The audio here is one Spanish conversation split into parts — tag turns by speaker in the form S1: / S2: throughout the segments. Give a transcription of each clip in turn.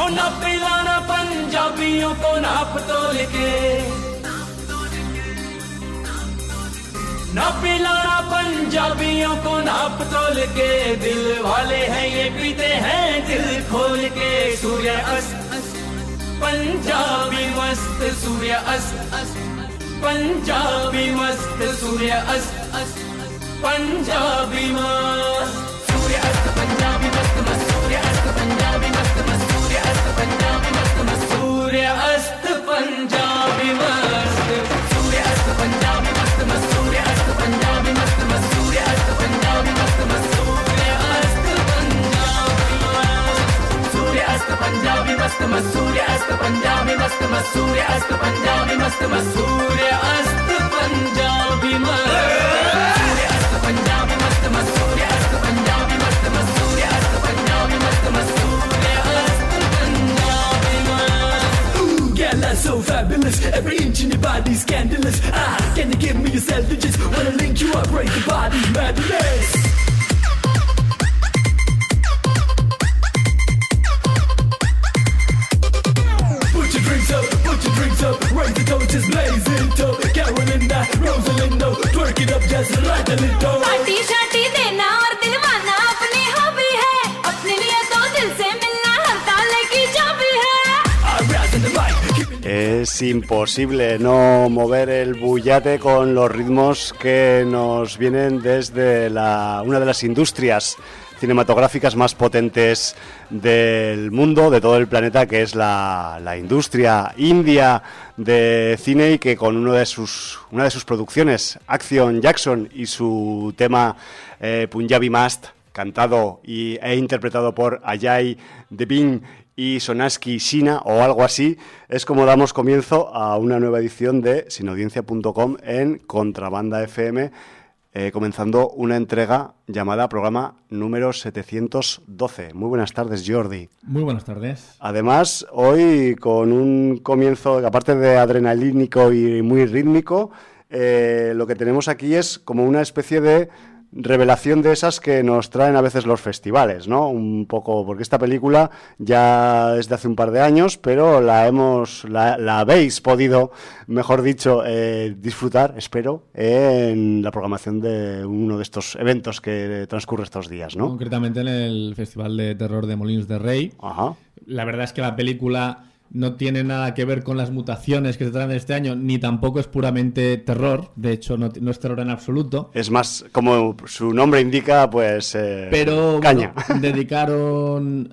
S1: ना पिलाना पंजाबियों को नाप तोल के, ना पिलाना पंजाबियों को नाप तोल के, दिल वाले हैं ये पीते हैं दिल खोल के। सूर्य अस्त पंजाबी मस्त, सूर्य अस्त पंजाबी मस्त, सूर्य अस्त पंजाबी मस्त, सूर्य अस्त पंजाबी मस्त मस्त, सूर्य अस्त पंजाबी मस्त मस्त, सूर्य अस्त पंजाबी मस्त मस्त, सूर्य अस्त पंजाबी मस्त, सूर्य अस्त पंजाबी मस्त मस्त, सूर्य अस्त पंजाबी मस्त मस्त, सूर्य अस्त पंजाबी मस्त मस्त, सूर्य अस्त पंजाबी मस्त, सूर्य अस्त पंजाबी मस्त मस्त, सूर्य अस्त पंजाबी मस्त मस्त, सूर्य अस्त पंजाबी मस्त मस्त, सूर्य अस्त पंजाबी मस्त, सूर्य अस्त पंजाबी मस्त मस्त, सूर्य अस्त पंजाबी मस्त मस्त, सूर्य अस्त पंजाबी मस्त मस्त, सूर्य अस्त पंजाबी मस्त। Ooh, girl, that's so fabulous. Every inch in your body's scandalous. Can you give me your self-digits? Wanna link you up, break the body, madness. Raise the torches, blaze it up. Carolinda, Rosalindo, twerk it up just like a little.
S2: Party शार्टी देना और दिलवाना अपनी हॉबी है, अपने लिए तो दिल से मिलना हर ताले की चाबी है।
S3: Es imposible no mover el bullate con los ritmos que nos vienen desde una de las industrias cinematográficas más potentes del mundo, de todo el planeta, que es la industria india de cine, y que con una de sus producciones, Action Jackson, y su tema Punjabi Mast, cantado e interpretado por Ajay Devgn y Sonaski Sinha o algo así, es como damos comienzo a una nueva edición de sinaudiencia.com en Contrabanda FM, comenzando una entrega llamada programa número 712. Muy buenas tardes, Jordi.
S4: Muy buenas tardes.
S3: Además, hoy con un comienzo, aparte de adrenalínico y muy rítmico, lo que tenemos aquí es como una especie de revelación de esas que nos traen a veces los festivales, ¿no? Un poco, porque esta película ya es de hace un par de años, pero la habéis podido, mejor dicho, disfrutar, espero, en la programación de uno de estos eventos que transcurre estos días, ¿no?
S4: Concretamente en el Festival de Terror de Molins de Rey.
S3: Ajá.
S4: La verdad es que la película no tiene nada que ver con las mutaciones que se traen este año, ni tampoco es puramente terror. De hecho, no es terror en absoluto.
S3: Es más, como su nombre indica, pues
S4: pero
S3: caña.
S4: Bueno, dedicaron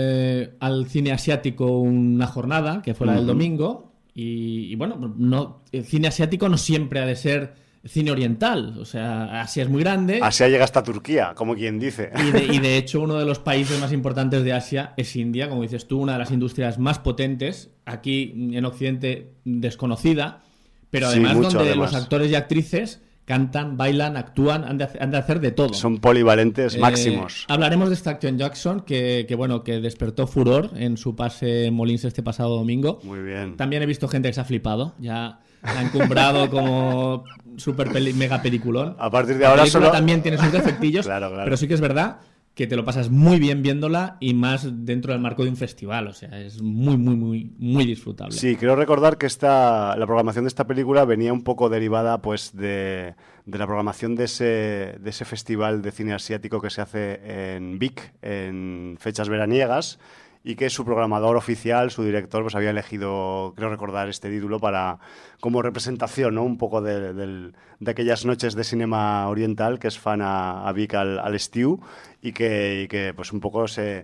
S4: al cine asiático una jornada, que fue la del domingo. Y bueno, el cine asiático no siempre ha de ser cine oriental. O sea, Asia es muy grande.
S3: Asia llega hasta Turquía, como quien dice.
S4: Y de hecho, uno de los países más importantes de Asia es India, como dices tú, una de las industrias más potentes, aquí en Occidente desconocida, pero además
S3: sí,
S4: donde los actores y actrices cantan, bailan, actúan, han de hacer de todo.
S3: Son polivalentes máximos.
S4: Hablaremos de esta Action Jackson que despertó furor en su pase en Molins este pasado domingo.
S3: Muy bien.
S4: También he visto gente que se ha flipado, ya la han encumbrado como mega peliculón.
S3: A partir de ahora solo
S4: también tiene sus defectillos,
S3: claro.
S4: Pero sí que es verdad que te lo pasas muy bien viéndola, y más dentro del marco de un festival. O sea, es muy, muy, muy, muy disfrutable.
S3: Sí, creo recordar que la programación de esta película venía un poco derivada pues de la programación de ese festival de cine asiático que se hace en Vic en fechas veraniegas, y que su programador oficial, su director, pues había elegido, creo recordar, este título como representación, ¿no? Un poco de aquellas noches de cinema oriental que es fan a Vic al estiu, y que pues un poco se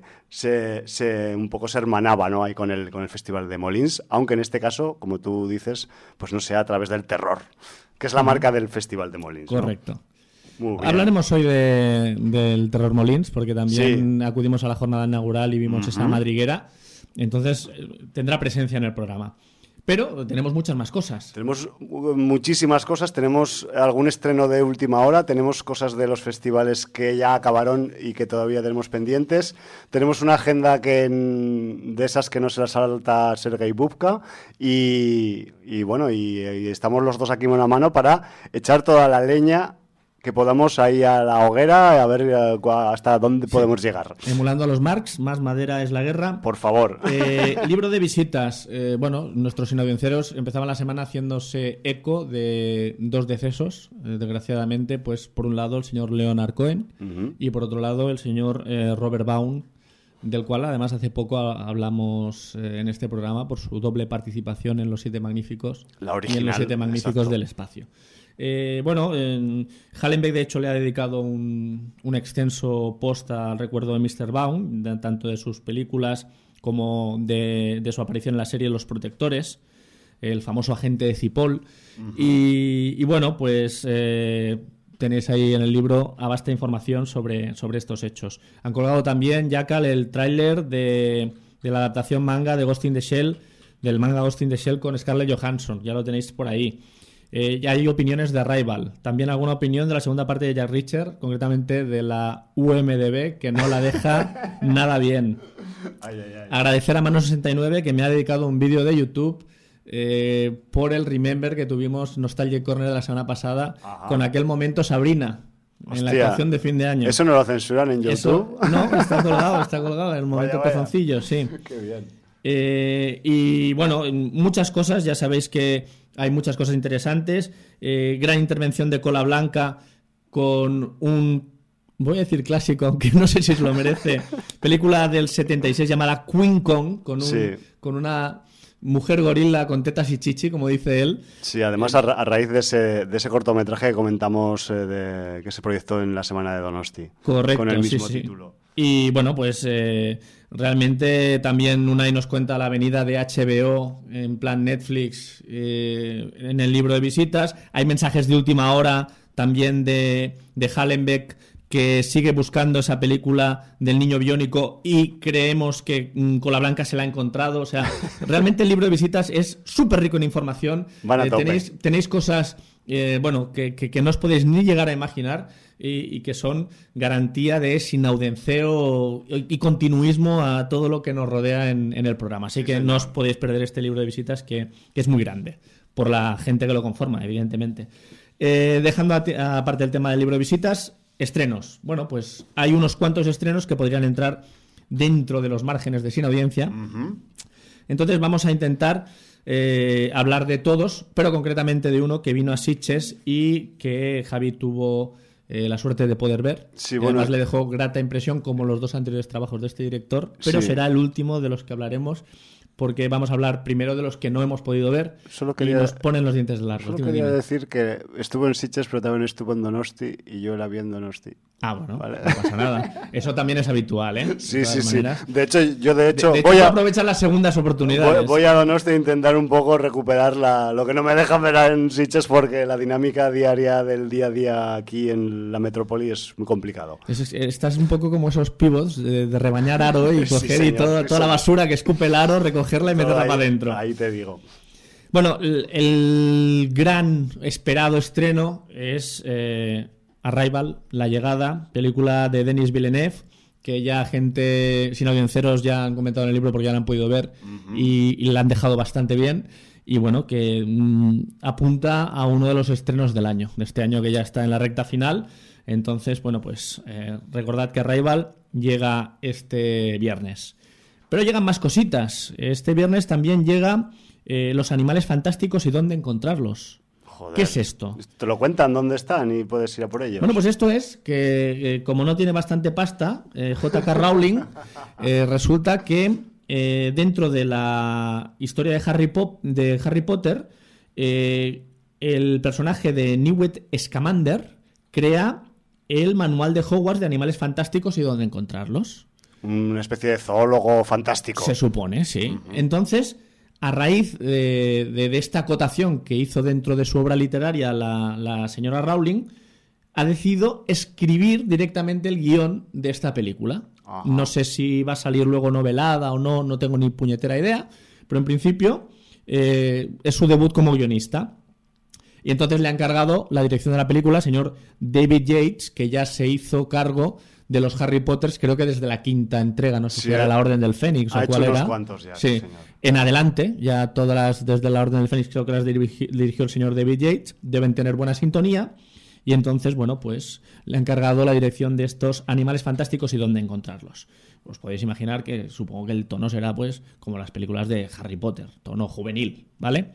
S3: hermanaba, ¿no? Ahí con el Festival de Molins, aunque en este caso, como tú dices, pues no sea a través del terror, que es la marca del Festival de Molins, ¿no?
S4: Correcto.
S3: Muy bien.
S4: Hablaremos hoy del Terror Molins, porque también acudimos a la jornada inaugural y vimos esa madriguera. Entonces tendrá presencia en el programa. Pero tenemos muchas más cosas.
S3: Tenemos muchísimas cosas. Tenemos algún estreno de última hora. Tenemos cosas de los festivales que ya acabaron y que todavía tenemos pendientes. Tenemos una agenda de esas que no se las salta Sergei Bubka. Y estamos los dos aquí mano a mano para echar toda la leña que podamos ir a la hoguera a ver hasta dónde podemos llegar.
S4: Emulando a los Marx, más madera es la guerra.
S3: Por favor.
S4: Libro de visitas. Bueno, nuestros sinaudiencieros empezaban la semana haciéndose eco de 2 decesos, desgraciadamente, pues por un lado el señor Leonard Cohen y por otro lado el señor Robert Baum, del cual además hace poco hablamos en este programa por su doble participación en Los Siete Magníficos
S3: la original,
S4: y en Los Siete Magníficos
S3: exacto.
S4: del Espacio. Bueno, Hallenbeck de hecho le ha dedicado un extenso post al recuerdo de Mr. Baum, tanto de sus películas como de su aparición en la serie Los Protectores, el famoso agente de Cipoll. Y bueno, pues tenéis ahí en el libro a vasta información sobre estos hechos. Han colgado también, Jackal, el tráiler de la adaptación manga de Ghost in the Shell, del manga Ghost in the Shell con Scarlett Johansson. Ya lo tenéis por ahí. Ya hay opiniones de Arrival. También alguna opinión de la segunda parte de Jack Reacher, concretamente de la UMDB, que no la deja nada bien. Agradecer a Mano69, que me ha dedicado un vídeo de YouTube por el Remember que tuvimos Nostalgia Corner la semana pasada. Ajá. Con aquel momento Sabrina. En la actuación de fin de año.
S3: ¿Eso no lo censuran en YouTube?
S4: Eso, no, está colgado en el momento pezoncillo, sí.
S3: Qué bien.
S4: Y bueno, muchas cosas, ya sabéis que hay muchas cosas interesantes. Gran intervención de Cola Blanca con un, voy a decir clásico, aunque no sé si se lo merece, película del 76 llamada Queen Kong, con una mujer gorila con tetas y chichi, como dice él. Sí,
S3: además a raíz de ese cortometraje que comentamos que se proyectó en la semana de Donosti.
S4: Correcto,
S3: con el mismo título.
S4: Y bueno, pues realmente también Unai nos cuenta la venida de HBO en plan Netflix en el libro de visitas. Hay mensajes de última hora también de Hallenbeck, que sigue buscando esa película del niño biónico y creemos que Cola Blanca se la ha encontrado. O sea, realmente el libro de visitas es súper rico en información. Tenéis cosas bueno, que no os podéis ni llegar a imaginar y que son garantía de sinaudenceo y continuismo a todo lo que nos rodea en el programa. Así que no os podéis perder este libro de visitas que es muy grande por la gente que lo conforma, evidentemente. Dejando aparte el tema del libro de visitas, estrenos. Bueno, pues hay unos cuantos estrenos que podrían entrar dentro de los márgenes de Sin Audiencia. Entonces vamos a intentar hablar de todos, pero concretamente de uno que vino a Sitges y que Javi tuvo la suerte de poder ver. Sí, bueno, además le dejó grata impresión, como los 2 anteriores trabajos de este director, pero será el último de los que hablaremos, porque vamos a hablar primero de los que no hemos podido ver y nos ponen los dientes largos.
S3: Solo quería decir que estuvo en Sitges, pero también estuvo en Donosti y yo la vi en Donosti.
S4: Ah, bueno, ¿vale? No pasa nada. Eso también es habitual, ¿eh?
S3: Sí. De hecho,
S4: voy a aprovechar las segundas oportunidades.
S3: Voy a Donosti a intentar un poco recuperar lo que no me dejan ver en Sitges, porque la dinámica diaria del día a día aquí en la metrópoli es muy complicado.
S4: Estás un poco como esos pivots de rebañar aro y coger toda la basura que escupe el aro, recogerla y meterla para adentro.
S3: Ahí te digo.
S4: Bueno, el gran esperado estreno es Arrival, La Llegada, película de Denis Villeneuve, que ya gente sin audienciaros ya han comentado en el libro porque ya la han podido ver y la han dejado bastante bien. Y bueno, que apunta a uno de los estrenos del año, de este año que ya está en la recta final. Entonces, bueno, pues recordad que Arrival llega este viernes. Pero llegan más cositas. Este viernes también llega Los Animales Fantásticos y dónde encontrarlos.
S3: Joder,
S4: ¿qué es esto?
S3: Te lo cuentan dónde están y puedes ir a por ellos.
S4: Bueno, pues esto es que como no tiene bastante pasta, J.K. Rowling, resulta que dentro de la historia de Harry Potter, el personaje de Newt Scamander crea el manual de Hogwarts de animales fantásticos y dónde encontrarlos.
S3: Una especie de zoólogo fantástico.
S4: Se supone, sí. Entonces, a raíz de esta acotación que hizo dentro de su obra literaria la señora Rowling, ha decidido escribir directamente el guión de esta película. Ajá. No sé si va a salir luego novelada o no tengo ni puñetera idea, pero en principio es su debut como guionista. Y entonces le ha encargado la dirección de la película al señor David Yates, que ya se hizo cargo de los Harry Potters, creo que desde la 5ª entrega, no sé si era la Orden del Fénix o cuál era.
S3: Unos cuantos ya,
S4: sí. En adelante, ya todas desde la Orden del Fénix creo que las dirigió el señor David Yates, deben tener buena sintonía. y entonces, bueno, pues le ha encargado la dirección de estos animales fantásticos y dónde encontrarlos. Os podéis imaginar que supongo que el tono será pues como las películas de Harry Potter, tono juvenil, ¿vale?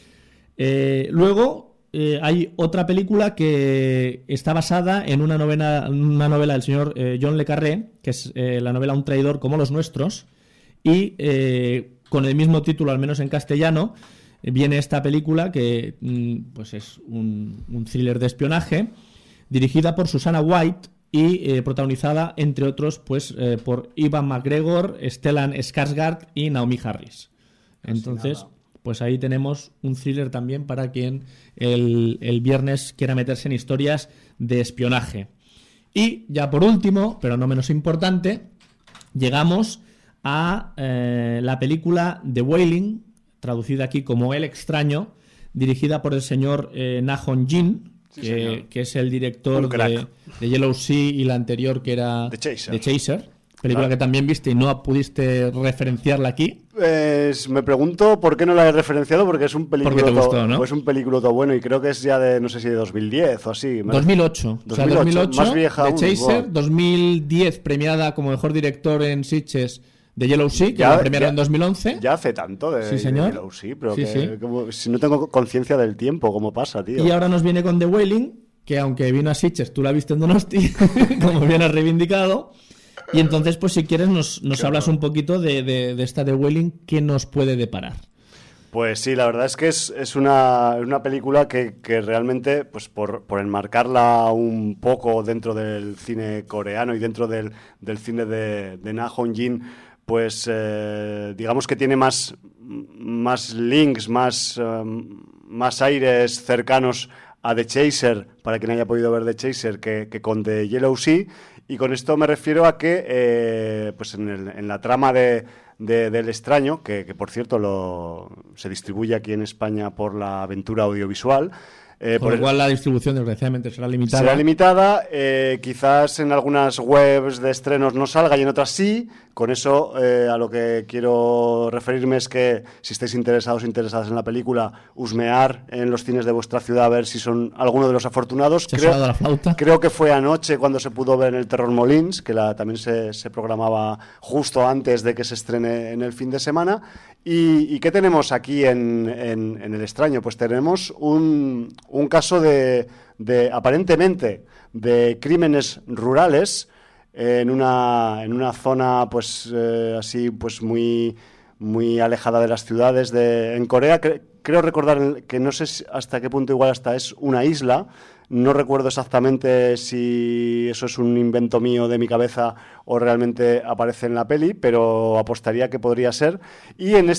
S4: Luego hay otra película que está basada en una novela del señor John le Carré, que es la novela Un traidor como los nuestros, y con el mismo título, al menos en castellano, viene esta película que pues es un thriller de espionaje, dirigida por Susanna White y protagonizada, entre otros, pues por Ewan McGregor, Stellan Skarsgård y Naomi Harris. Entonces, pues ahí tenemos un thriller también para quien el viernes quiera meterse en historias de espionaje. Y ya por último, pero no menos importante, llegamos a la película The Wailing, traducida aquí como El extraño, dirigida por el señor Na Hong-jin, que es el director de Yellow Sea, y la anterior que era
S3: The
S4: Chaser, película que también viste y no pudiste referenciarla aquí.
S3: Pues me pregunto por qué no la he referenciado, porque es un película,
S4: porque te gustó, ¿no?
S3: Es un peliculoto bueno, y creo que es ya de, no sé si de 2010 o así.
S4: 2008. O sea, 2008,
S3: más vieja
S4: The
S3: aún,
S4: Chaser,
S3: wow.
S4: 2010 premiada como mejor director en Sitges de Yellow Sea, que la premiaron en 2011.
S3: Ya hace tanto de,
S4: Sí, señor.
S3: de Yellow Sea, pero
S4: Sí,
S3: que,
S4: sí.
S3: como, si no tengo conciencia del tiempo, ¿cómo pasa, tío?
S4: Y ahora nos viene con The Wailing, que aunque vino a Sitges, tú la viste en Donosti, como bien has reivindicado. Y entonces, pues si quieres, nos hablas un poquito de esta The Wailing, ¿qué nos puede deparar?
S3: Pues sí, la verdad es que es una película que realmente, pues por enmarcarla un poco dentro del cine coreano y dentro del cine de Na Hong-jin, pues digamos que tiene más links, más aires cercanos a The Chaser, para quien haya podido ver The Chaser, que con The Yellow Sea. Y con esto me refiero a que pues en la trama del extraño, que por cierto se distribuye aquí en España por la Aventura Audiovisual.
S4: Por lo cual la distribución desgraciadamente será limitada.
S3: Será limitada, quizás en algunas webs de estrenos no salga y en otras sí. Con eso a lo que quiero referirme es que si estáis interesadas en la película, husmear en los cines de vuestra ciudad a ver si son alguno de los afortunados. Creo que fue anoche cuando se pudo ver en el Terror Molins, que también se programaba justo antes de que se estrene en el fin de semana. ¿Y qué tenemos aquí en El extraño? Pues tenemos un caso de aparentemente de crímenes rurales en una zona pues así pues muy alejada de las ciudades en Corea. Creo recordar que no sé hasta qué punto igual hasta es una isla. No recuerdo exactamente si eso es un invento mío de mi cabeza o realmente aparece en la peli, pero apostaría que podría ser. Y en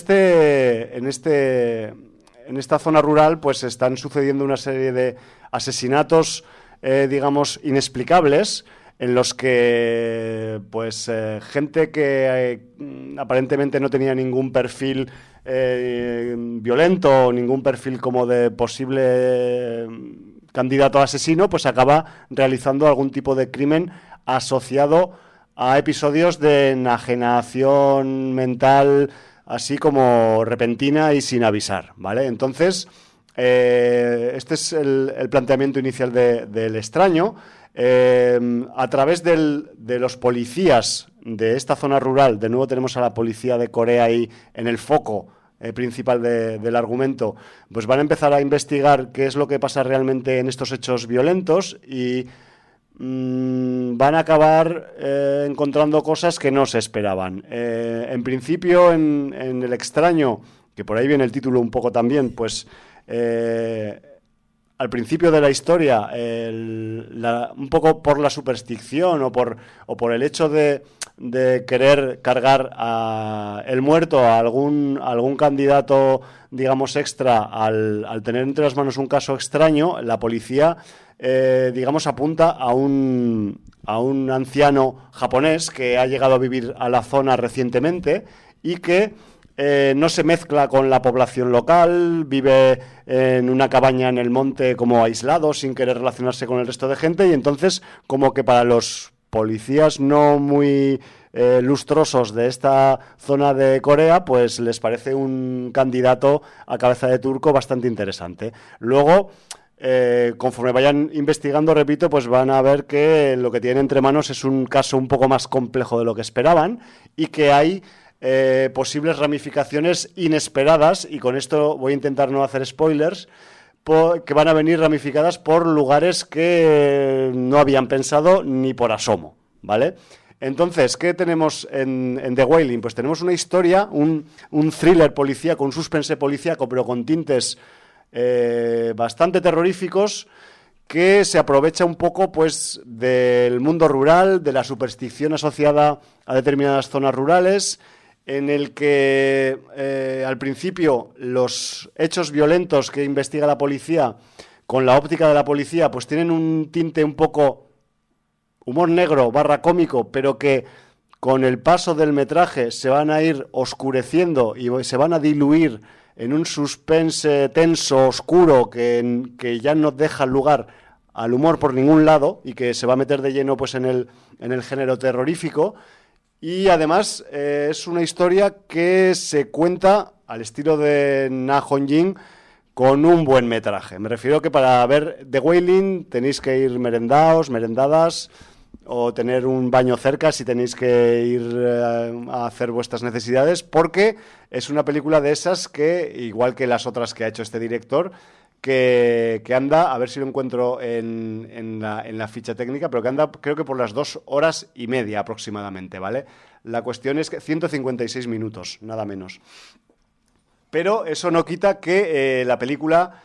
S3: esta zona rural pues están sucediendo una serie de asesinatos, digamos, inexplicables, en los que pues gente que aparentemente no tenía ningún perfil violento o ningún perfil como de posible candidato a asesino, pues acaba realizando algún tipo de crimen asociado a episodios de enajenación mental así como repentina y sin avisar, ¿vale? Entonces, este es el planteamiento inicial del extraño. A través de los policías de esta zona rural, de nuevo tenemos a la policía de Corea ahí en el foco principal del argumento, pues van a empezar a investigar qué es lo que pasa realmente en estos hechos violentos y van a acabar encontrando cosas que no se esperaban. En principio, en El extraño, que por ahí viene el título un poco también, pues al principio de la historia, un poco por la superstición o por el hecho de querer cargar a el muerto a algún candidato, digamos, extra, al tener entre las manos un caso extraño, la policía, digamos, apunta a un anciano japonés que ha llegado a vivir a la zona recientemente y que no se mezcla con la población local, vive en una cabaña en el monte como aislado, sin querer relacionarse con el resto de gente, y entonces como que para los policías no muy lustrosos de esta zona de Corea, pues les parece un candidato a cabeza de turco bastante interesante. Luego, conforme vayan investigando, repito, pues van a ver que lo que tienen entre manos es un caso un poco más complejo de lo que esperaban y que hay posibles ramificaciones inesperadas, y con esto voy a intentar no hacer spoilers, que van a venir ramificadas por lugares que no habían pensado ni por asomo, ¿vale? Entonces, ¿qué tenemos en The Wailing? Pues tenemos una historia, un thriller policíaco, un suspense policíaco, pero con tintes bastante terroríficos, que se aprovecha un poco pues del mundo rural, de la superstición asociada a determinadas zonas rurales, en el que al principio los hechos violentos que investiga la policía, con la óptica de la policía, pues tienen un tinte un poco humor negro / cómico, pero que con el paso del metraje se van a ir oscureciendo y se van a diluir en un suspense tenso, oscuro, que ya no deja lugar al humor por ningún lado y que se va a meter de lleno pues en el género terrorífico. Y además es una historia que se cuenta al estilo de Na Hong-jin con un buen metraje. Me refiero que para ver The Wailing tenéis que ir merendados, merendadas, o tener un baño cerca si tenéis que ir a hacer vuestras necesidades, porque es una película de esas que, igual que las otras que ha hecho este director, que anda, a ver si lo encuentro en la ficha técnica, pero que anda creo que por las 2 horas y media aproximadamente, ¿vale? La cuestión es que 156 minutos, nada menos. Pero eso no quita que la película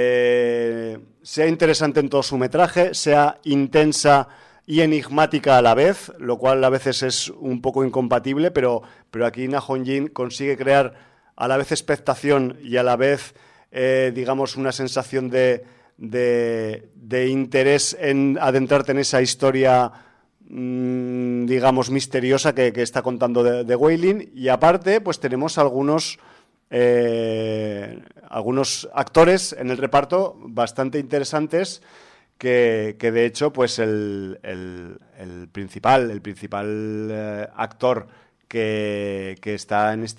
S3: sea interesante en todo su metraje, sea intensa y enigmática a la vez, lo cual a veces es un poco incompatible, pero aquí Na Hong-jin consigue crear a la vez expectación y a la vez digamos una sensación de interés en adentrarte en esa historia digamos misteriosa que está contando The Wailing. Y aparte pues tenemos algunos actores en el reparto bastante interesantes que de hecho pues el principal actor que está en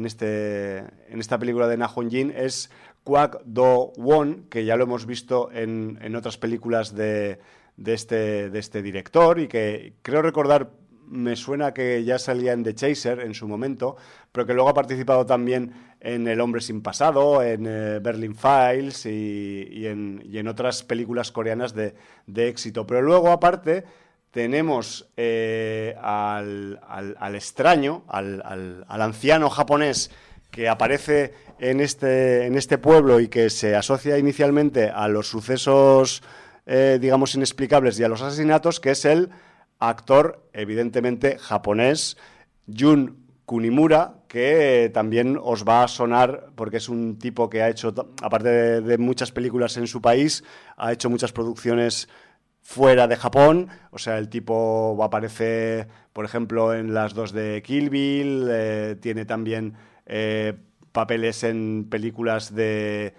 S3: esta película de Na Hong-jin es Kwak Do-won, que ya lo hemos visto en otras películas de este director, y que creo recordar, me suena que ya salía en The Chaser en su momento, pero que luego ha participado también en El hombre sin pasado, en Berlin Files y en otras películas coreanas de éxito. Pero luego, aparte, tenemos al extraño, al anciano japonés que aparece en este pueblo y que se asocia inicialmente a los sucesos, digamos, inexplicables y a los asesinatos, que es el actor, evidentemente, japonés, Jun Kunimura, que también os va a sonar porque es un tipo que ha hecho, aparte de muchas películas en su país, ha hecho muchas producciones fuera de Japón. O sea, el tipo aparece, por ejemplo, en las 2 de Kill Bill, tiene también papeles en películas del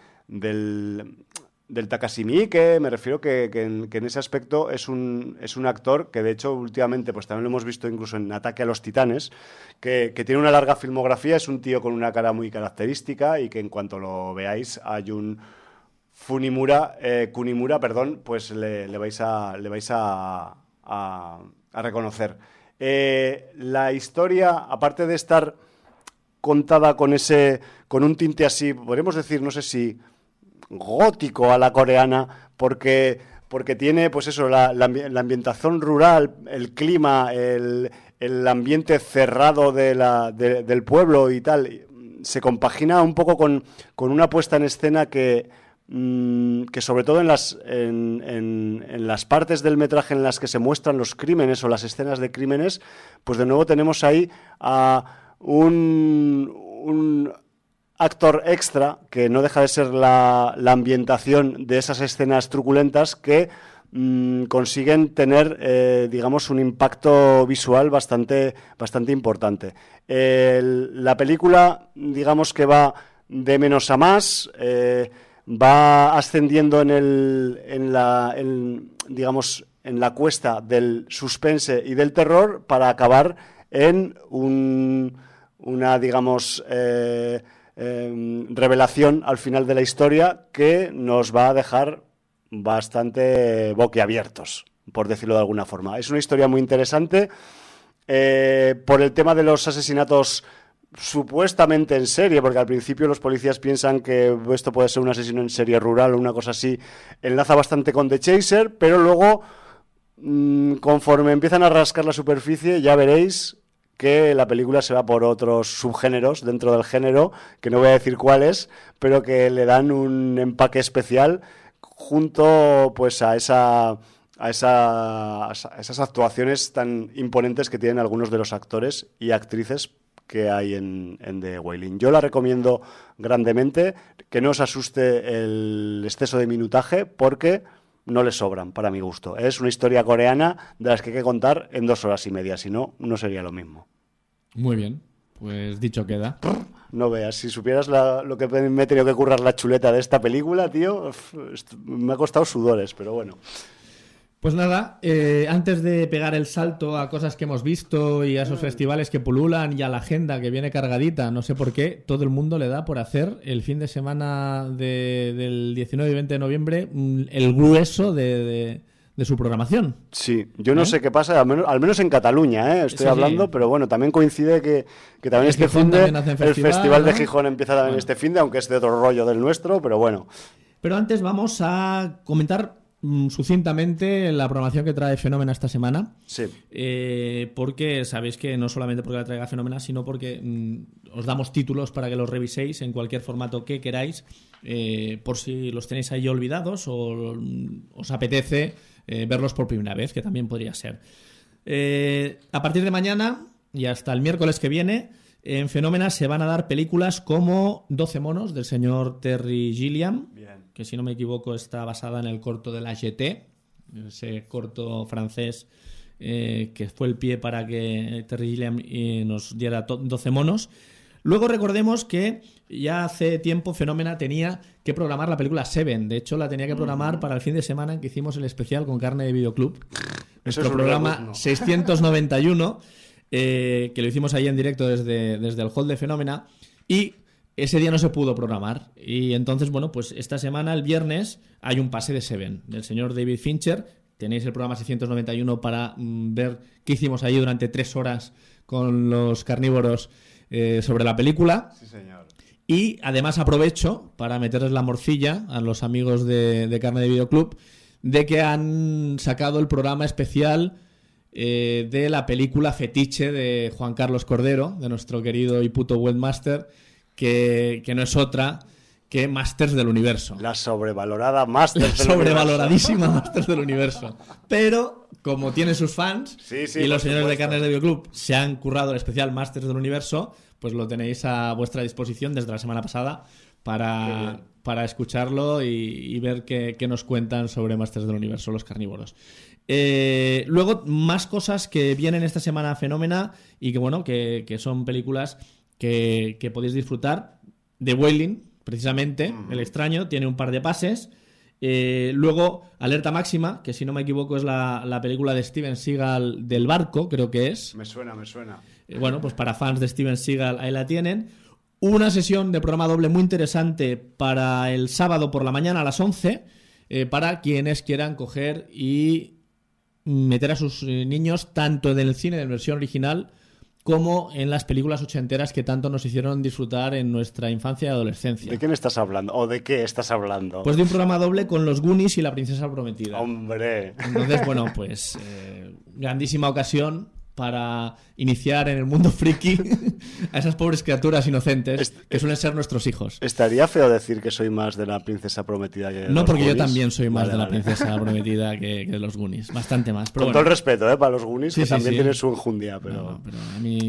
S3: Takashi Miike. Me refiero que en ese aspecto es un actor que, de hecho, últimamente pues también lo hemos visto incluso en Ataque a los Titanes, que tiene una larga filmografía. Es un tío con una cara muy característica y que en cuanto lo veáis a Jun Kunimura, pues le vais a reconocer. La historia, aparte de estar contada con un tinte así, podríamos decir, no sé si gótico a la coreana, porque tiene pues eso, la ambientación rural, el clima, el ambiente cerrado del pueblo y tal, se compagina un poco con una puesta en escena que sobre todo en las partes del metraje en las que se muestran los crímenes o las escenas de crímenes, pues de nuevo tenemos ahí a un actor extra que no deja de ser la ambientación de esas escenas truculentas que consiguen tener, digamos, un impacto visual bastante importante. La película, digamos que va de menos a más, va ascendiendo en la cuesta del suspense y del terror para acabar en una, digamos, revelación al final de la historia que nos va a dejar bastante boquiabiertos, por decirlo de alguna forma. Es una historia muy interesante por el tema de los asesinatos supuestamente en serie, porque al principio los policías piensan que esto puede ser un asesino en serie rural o una cosa así. Enlaza bastante con The Chaser, pero luego, conforme empiezan a rascar la superficie, ya veréis que la película se va por otros subgéneros dentro del género, que no voy a decir cuáles, pero que le dan un empaque especial junto pues a esas actuaciones tan imponentes que tienen algunos de los actores y actrices que hay en The Wailing. Yo la recomiendo grandemente, que no os asuste el exceso de minutaje, porque no le sobran, para mi gusto. Es una historia coreana de las que hay que contar en 2 horas y media, si no, no sería lo mismo.
S4: Muy bien, pues dicho queda.
S3: No veas, si supieras lo que me he tenido que currar la chuleta de esta película, tío, me ha costado sudores, pero bueno.
S4: Pues nada, antes de pegar el salto a cosas que hemos visto y a esos festivales que pululan y a la agenda que viene cargadita, no sé por qué, todo el mundo le da por hacer el fin de semana del 19 y 20 de noviembre el grueso de su programación.
S3: Sí, yo no sé qué pasa, al menos en Cataluña, estoy hablando, pero bueno, también coincide que también este el festival de Gijón empieza también este fin de, aunque es de otro rollo del nuestro, pero bueno.
S4: Pero antes vamos a comentar sucintamente la programación que trae Fenómena esta semana.
S3: Sí.
S4: Porque sabéis que no solamente porque la traiga Fenómena, sino porque os damos títulos para que los reviséis en cualquier formato que queráis, por si los tenéis ahí olvidados o os apetece verlos por primera vez, que también podría ser. A partir de mañana y hasta el miércoles que viene, en Fenómena se van a dar películas como 12 monos, del señor Terry Gilliam.
S3: Bien.
S4: Que si no me equivoco está basada en el corto de la Jetée, ese corto francés que fue el pie para que Terry Gilliam nos diera 12 monos. Luego recordemos que ya hace tiempo Fenómena tenía que programar la película Seven. De hecho, la tenía que programar para el fin de semana en que hicimos el especial con Carne de Videoclub. Nuestro programa 691, que lo hicimos ahí en directo desde el hall de Fenómena. Y ese día no se pudo programar y entonces, bueno, pues esta semana, el viernes, hay un pase de Seven del señor David Fincher. Tenéis el programa 691 para ver qué hicimos allí durante 3 horas con los carnívoros sobre la película.
S3: Sí, señor.
S4: Y además aprovecho para meterles la morcilla a los amigos de Carne de Videoclub de que han sacado el programa especial de la película fetiche de Juan Carlos Cordero, de nuestro querido y puto webmaster, que no es otra que Masters del Universo.
S3: La sobrevalorada Masters del
S4: sobrevaloradísima Masters del Universo. Pero, como tiene sus fans, y los señores de Carnes de Videoclub se han currado el especial Masters del Universo, pues lo tenéis a vuestra disposición desde la semana pasada para escucharlo y ver qué nos cuentan sobre Masters del Universo, los carnívoros. Luego, más cosas que vienen esta semana a Fenómena y que, bueno, que son películas que podéis disfrutar. The Wailing, precisamente, El extraño, tiene un par de pases. Luego, Alerta Máxima, que si no me equivoco es la película de Steven Seagal del barco, creo que es.
S3: Me suena.
S4: Bueno, pues para fans de Steven Seagal, ahí la tienen. Una sesión de programa doble muy interesante para el sábado por la mañana a las 11, para quienes quieran coger y meter a sus niños tanto en el cine de versión original como en las películas ochenteras que tanto nos hicieron disfrutar en nuestra infancia y adolescencia.
S3: ¿De quién estás hablando? ¿O de qué estás hablando?
S4: Pues de un programa doble con los Goonies y la princesa prometida.
S3: ¡Hombre!
S4: Entonces, bueno, pues grandísima ocasión para iniciar en el mundo friki a esas pobres criaturas inocentes que suelen ser nuestros hijos.
S3: Estaría feo decir que soy más de la princesa prometida que de
S4: No,
S3: los
S4: porque
S3: Goonies.
S4: yo también soy más de la
S3: Vale.
S4: princesa prometida que de los Goonies. Bastante más. Pero
S3: Con
S4: bueno,
S3: todo el respeto, para los Goonies,
S4: Sí,
S3: que
S4: sí,
S3: también
S4: sí.
S3: tienen su enjundia, pero...
S4: No, pero a mí...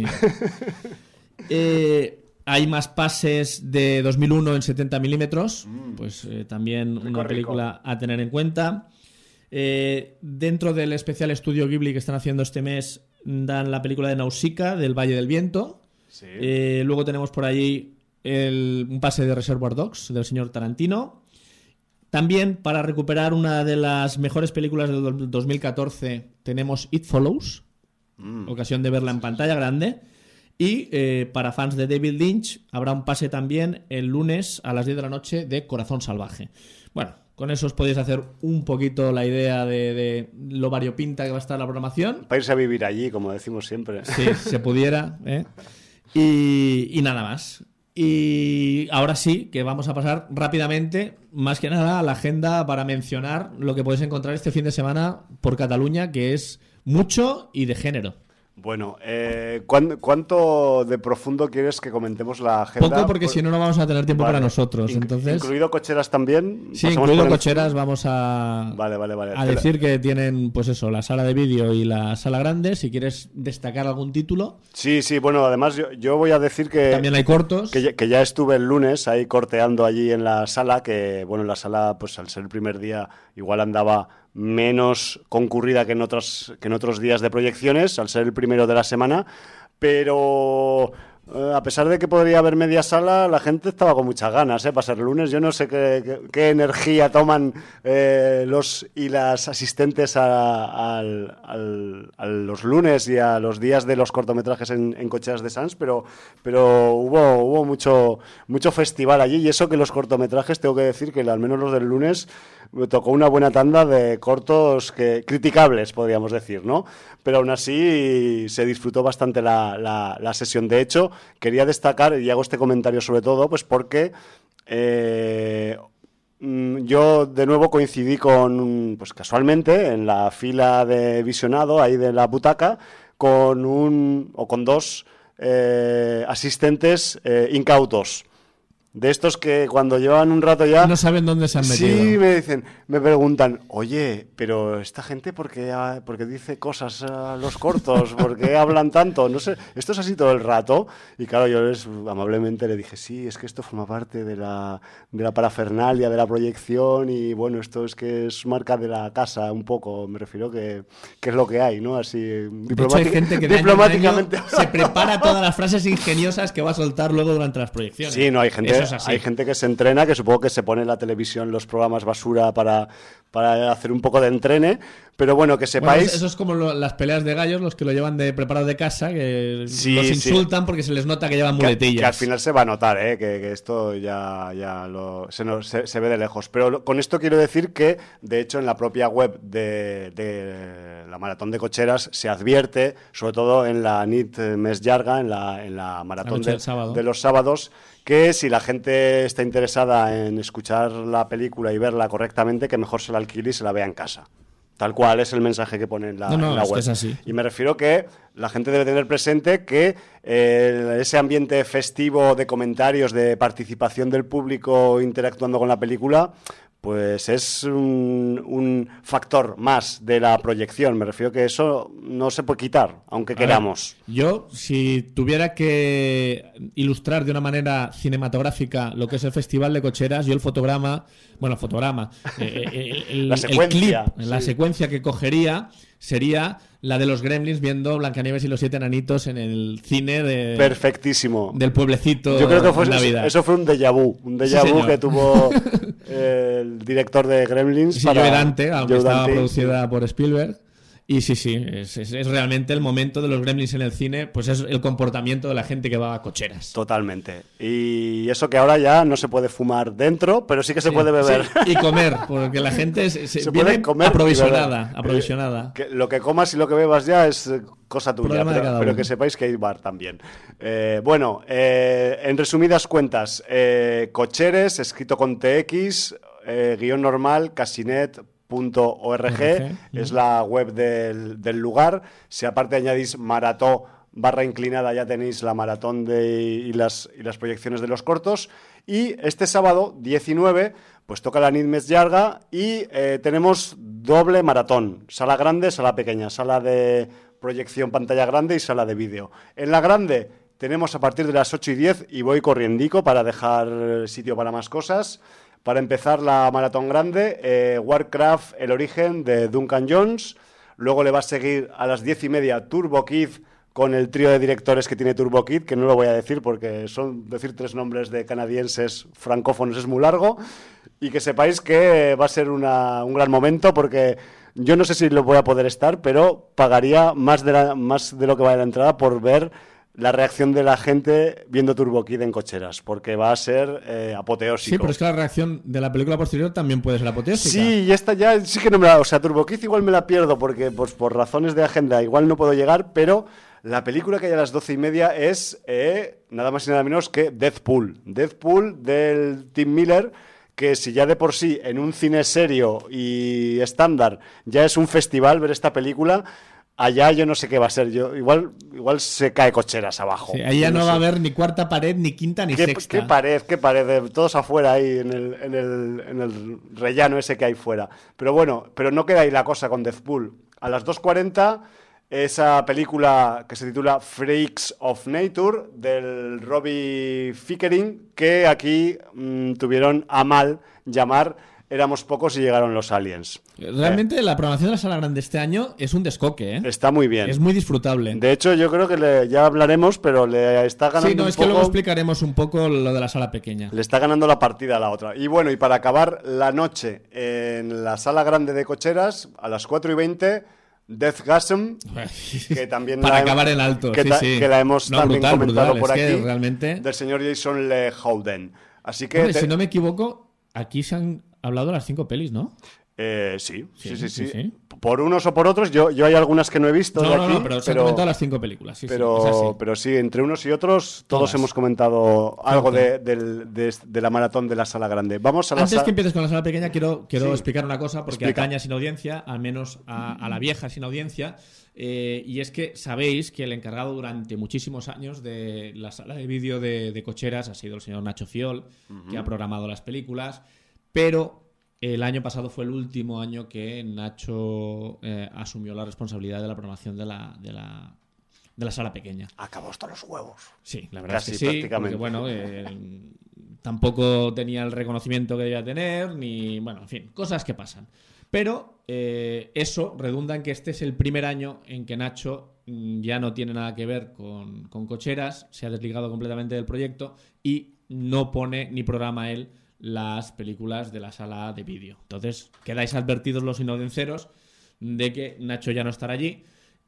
S4: hay más pases de 2001 en 70 milímetros, pues también
S3: Rico,
S4: una
S3: rico.
S4: película a tener en cuenta. Dentro del especial estudio Ghibli que están haciendo este mes, dan la película de Nausicaa, del Valle del Viento.
S3: Sí.
S4: Luego tenemos por allí un pase de Reservoir Dogs del señor Tarantino. También, para recuperar una de las mejores películas del 2014, tenemos It Follows, ocasión de verla en pantalla grande. Y para fans de David Lynch habrá un pase también el lunes a las 10 de la noche de Corazón Salvaje. Bueno, Con eso os podéis hacer un poquito la idea de lo variopinta que va a estar la programación.
S3: Para irse a vivir allí, como decimos siempre.
S4: Sí, si se pudiera. Y nada más. Y ahora sí, que vamos a pasar rápidamente, más que nada, a la agenda para mencionar lo que podéis encontrar este fin de semana por Cataluña, que es mucho y de género.
S3: Bueno, ¿cuánto de profundo quieres que comentemos la agenda?
S4: Poco, porque si no, no vamos a tener tiempo para nosotros. Entonces,
S3: ¿incluido cocheras también?
S4: Sí, incluido cocheras, vamos a,
S3: vale.
S4: a decir que tienen, pues eso, la sala de vídeo y la sala grande. Si quieres destacar algún título.
S3: Sí, bueno, además yo voy a decir que...
S4: También hay cortos.
S3: Que ya estuve el lunes ahí corteando allí en la sala, que bueno, la sala, pues al ser el primer día, igual andaba menos concurrida que en otros días de proyecciones, al ser el primero de la semana, pero a pesar de que podría haber media sala, la gente estaba con muchas ganas, para ser lunes. Yo no sé qué energía toman los y las asistentes a los lunes y a los días de los cortometrajes en Cocheras de Sants, pero hubo mucho festival allí, y eso que los cortometrajes, tengo que decir que al menos los del lunes me tocó una buena tanda de cortos criticables, podríamos decir, ¿no? Pero aún así se disfrutó bastante la sesión. De hecho, quería destacar, y hago este comentario sobre todo, pues porque yo de nuevo coincidí pues casualmente en la fila de visionado, ahí de la butaca, con dos asistentes incautos. De estos que cuando llevan un rato ya...
S4: No saben dónde se han metido.
S3: Sí, me preguntan, oye, pero esta gente, ¿por qué dice cosas a los cortos? ¿Por qué hablan tanto? No sé, esto es así todo el rato. Y claro, yo amablemente le dije, sí, es que esto forma parte de la parafernalia, de la proyección, y bueno, esto es marca de la casa un poco, me refiero que es lo que hay, ¿no? Así,
S4: de hecho, hay gente que diplomáticamente se prepara todas las frases ingeniosas que va a soltar luego durante las proyecciones.
S3: Sí, no, hay gente... Hay gente que se entrena, que supongo que se pone en la televisión los programas basura para hacer un poco de entrene, pero bueno, que sepáis...
S4: Bueno, eso es como las peleas de gallos, los que lo llevan de preparado de casa, que los insultan porque se les nota que llevan muletillas.
S3: Que al final se va a notar, que esto se ve de lejos. Pero con esto quiero decir que, de hecho, en la propia web de la Maratón de Cocheras se advierte, sobre todo en la nit més llarga, en la maratón de los sábados, que si la gente está interesada en escuchar la película y verla correctamente, que mejor se la alquile y se la vea en casa. Tal cual es el mensaje que pone en la web.
S4: Es así.
S3: Y me refiero que la gente debe tener presente que ese ambiente festivo de comentarios, de participación del público interactuando con la película, pues es un factor más de la proyección. Me refiero que eso no se puede quitar, aunque queramos.
S4: Yo, si tuviera que ilustrar de una manera cinematográfica lo que es el Festival de Cocheras, yo el fotograma,
S3: la secuencia,
S4: la secuencia que cogería sería la de los Gremlins viendo Blancanieves y los 7 enanitos en el cine
S3: perfectísimo,
S4: del pueblecito.
S3: Yo creo que fue
S4: Navidad.
S3: Eso fue un déjà vu que tuvo el director de Gremlins.
S4: Sí, Joe Dante, aunque estaba producida por Spielberg. Y sí, es realmente el momento de los Gremlins en el cine, pues es el comportamiento de la gente que va a cocheras.
S3: Totalmente. Y eso que ahora ya no se puede fumar dentro, pero sí que se puede beber.
S4: Sí. Y comer, porque la gente se viene comer aprovisionada.
S3: Lo que comas y lo que bebas ya es cosa tuya, pero que sepáis que hay bar también. Bueno, en resumidas cuentas, Cocheres, escrito con TX, guión normal, casinet.org es la web del lugar. Si aparte añadís marató /inclinada, ya tenéis la maratón y las proyecciones de los cortos. Y este sábado 19 pues toca la nit més llarga y tenemos doble maratón, sala grande, sala pequeña, sala de proyección pantalla grande y sala de vídeo. En la grande tenemos a partir de las 8:10 y voy corriendico para dejar sitio para más cosas. Para empezar la maratón grande, Warcraft, el origen de Duncan Jones. Luego le va a seguir a las 10:30 Turbo Kid, con el trío de directores que tiene Turbo Kid, que no lo voy a decir porque decir 3 nombres de canadienses francófonos es muy largo. Y que sepáis que va a ser un gran momento, porque yo no sé si lo voy a poder estar, pero pagaría más de lo que vale la entrada por ver la reacción de la gente viendo Turbo Kid en cocheras, porque va a ser apoteósico.
S4: Sí, pero es que la reacción de la película posterior también puede ser apoteósica.
S3: Sí, y esta ya sí que no me la... O sea, Turbo Kid igual me la pierdo porque pues, por razones de agenda igual no puedo llegar, pero la película que hay a las 12:30 es nada más y nada menos que Deadpool. Deadpool del Tim Miller, que si ya de por sí en un cine serio y estándar ya es un festival ver esta película... Allá yo no sé qué va a ser. Igual se cae cocheras abajo.
S4: Sí, ahí ya no
S3: sé.
S4: va a haber ni cuarta pared, ni quinta, ni sexta.
S3: Qué pared, todos afuera ahí en el rellano ese que hay fuera. Pero bueno, pero no queda ahí la cosa con Deathpool. A las 2:40, esa película que se titula Freaks of Nature, del Robbie Fickering, que aquí tuvieron a mal llamar Éramos pocos y llegaron los aliens.
S4: Realmente la programación de la Sala Grande este año es un descoque, ¿eh?
S3: Está muy bien.
S4: Es muy disfrutable.
S3: De hecho, yo creo que ya hablaremos, pero le está ganando
S4: Sí, no,
S3: un
S4: es
S3: poco...
S4: que luego explicaremos un poco lo de la sala pequeña.
S3: Le está ganando la partida a la otra. Y bueno, y para acabar la noche en la Sala Grande de Cocheras, a las 4:20, Deathgasm, que también
S4: para acabar en alto, sí.
S3: que la hemos
S4: No,
S3: también
S4: brutal,
S3: comentado
S4: brutal.
S3: por
S4: Es
S3: aquí,
S4: que realmente...
S3: del señor Jason Lee Howden. Así que...
S4: Hombre, si no me equivoco, aquí se han hablado las 5 pelis, ¿no?
S3: Sí.
S4: Sí.
S3: Por unos o por otros, yo hay algunas que no he visto de aquí,
S4: pero se han comentado las 5 películas. Sí,
S3: pero sí, entre unos y otros, todos hemos comentado algo de la maratón de la Sala Grande. Vamos a
S4: Antes que empieces con la sala pequeña, quiero
S3: Sí.
S4: explicar una cosa, porque
S3: Explica.
S4: atañe sin audiencia, al menos a la vieja sin audiencia, y es que sabéis que el encargado durante muchísimos años de la sala de vídeo de Cocheras ha sido el señor Nacho Fiol, que ha programado las películas, pero el año pasado fue el último año que Nacho asumió la responsabilidad de la programación de la sala pequeña.
S3: Acabó hasta los huevos.
S4: Sí, la verdad
S3: Casi,
S4: es que sí,
S3: prácticamente.
S4: porque bueno, tampoco tenía el reconocimiento que debía tener, ni, bueno, en fin, cosas que pasan. Pero eso redunda en que este es el primer año en que Nacho ya no tiene nada que ver con Cocheras, se ha desligado completamente del proyecto y no pone ni programa él las películas de la sala de vídeo. Entonces, quedáis advertidos los inaudiencios de que Nacho ya no estará allí.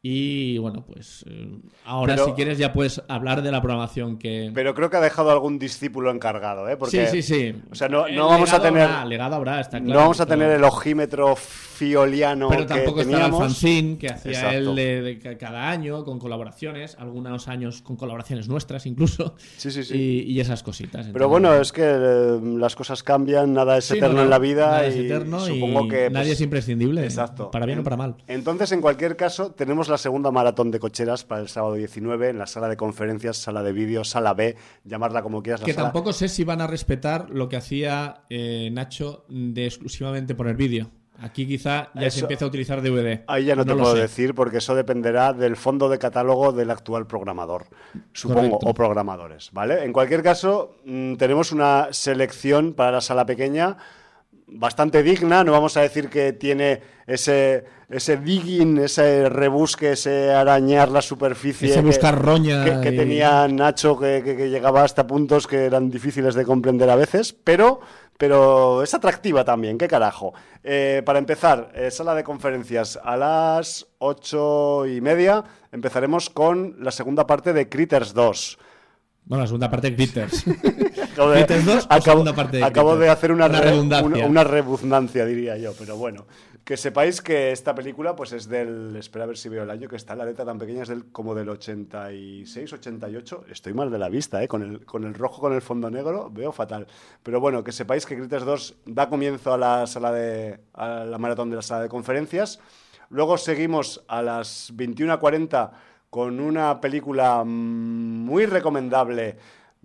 S4: Y bueno, pues ahora
S3: Pero-
S4: si quieres ya puedes hablar de la programación que...
S3: Pero creo que ha dejado algún discípulo encargado, ¿eh? Porque,
S4: Sí.
S3: O sea, no vamos a tener...
S4: Legado habrá, está claro.
S3: No vamos a
S4: pero-
S3: tener el ojímetro fioliano
S4: Pero
S3: que
S4: tampoco estará el
S3: teníamos.
S4: fanzine que hacía
S3: Exacto.
S4: él de cada año con colaboraciones, algunos años con colaboraciones nuestras incluso.
S3: Sí.
S4: Y esas cositas.
S3: Pero
S4: Entonces,
S3: bueno, es que las cosas cambian, nada es
S4: sí,
S3: eterno
S4: no,
S3: en la vida
S4: nada
S3: y
S4: es eterno
S3: supongo
S4: y
S3: que... pues,
S4: nadie es imprescindible.
S3: Exacto.
S4: Para bien o para mal.
S3: Entonces, en cualquier caso, tenemos la segunda maratón de Cocheras para el sábado 19 en la sala de conferencias, sala de vídeo, sala B, llamarla como quieras.
S4: Que
S3: la sala...
S4: tampoco sé si van a respetar lo que hacía Nacho de exclusivamente poner vídeo. Aquí quizá ya se
S3: Eso-
S4: empieza a utilizar DVD.
S3: Ahí ya no te
S4: lo
S3: puedo
S4: sé.
S3: decir porque eso dependerá del fondo de catálogo del actual programador, supongo,
S4: Correcto.
S3: o programadores, ¿vale? En cualquier caso, tenemos una selección para la sala pequeña bastante digna, no vamos a decir que tiene ese digging, ese rebusque, ese arañar la superficie,
S4: Ese buscar roña
S3: que
S4: y-
S3: tenía Nacho, que llegaba hasta puntos que eran difíciles de comprender a veces, pero es atractiva también, qué carajo. Para empezar, sala de conferencias a las 8:30, empezaremos con la segunda parte de Critters 2.
S4: Bueno, la segunda parte de Critters.
S3: Acabo de-
S4: Critters 2 o
S3: acabo-
S4: segunda parte de
S3: acabo
S4: Critters.
S3: de hacer una
S4: redundancia.
S3: una rebuznancia, diría yo, pero bueno. Que sepáis que esta película pues es del... Espera a ver si veo el año que está, la letra tan pequeña es como del 86, 88. Estoy mal de la vista, con el rojo con el fondo negro, veo fatal. Pero bueno, que sepáis que Critters 2 da comienzo a la maratón de la sala de conferencias. Luego seguimos a las 21:40 con una película muy recomendable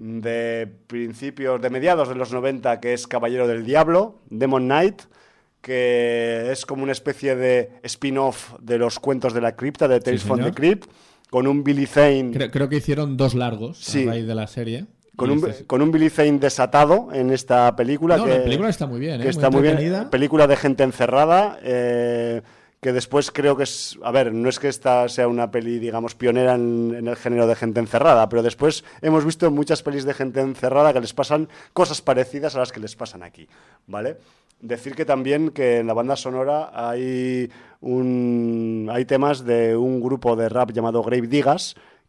S3: de mediados de los 90, que es Caballero del Diablo, Demon Knight, que es como una especie de spin-off de los cuentos de la cripta, de Tales from the
S4: señor.
S3: Crypt, con un Billy Zane...
S4: Creo que hicieron 2 largos
S3: Sí.
S4: a raíz de la serie.
S3: Con
S4: Y
S3: un,
S4: este-
S3: con un Billy Zane desatado en esta película.
S4: No,
S3: que,
S4: la película está muy bien,
S3: que
S4: muy
S3: está muy bien.
S4: entretenida.
S3: Película de gente encerrada, que después creo que es... A ver, no es que esta sea una peli, digamos, pionera en el género de gente encerrada, pero después hemos visto muchas pelis de gente encerrada que les pasan cosas parecidas a las que les pasan aquí, ¿vale? Decir que también que en la banda sonora hay temas de un grupo de rap llamado Grave Diggers,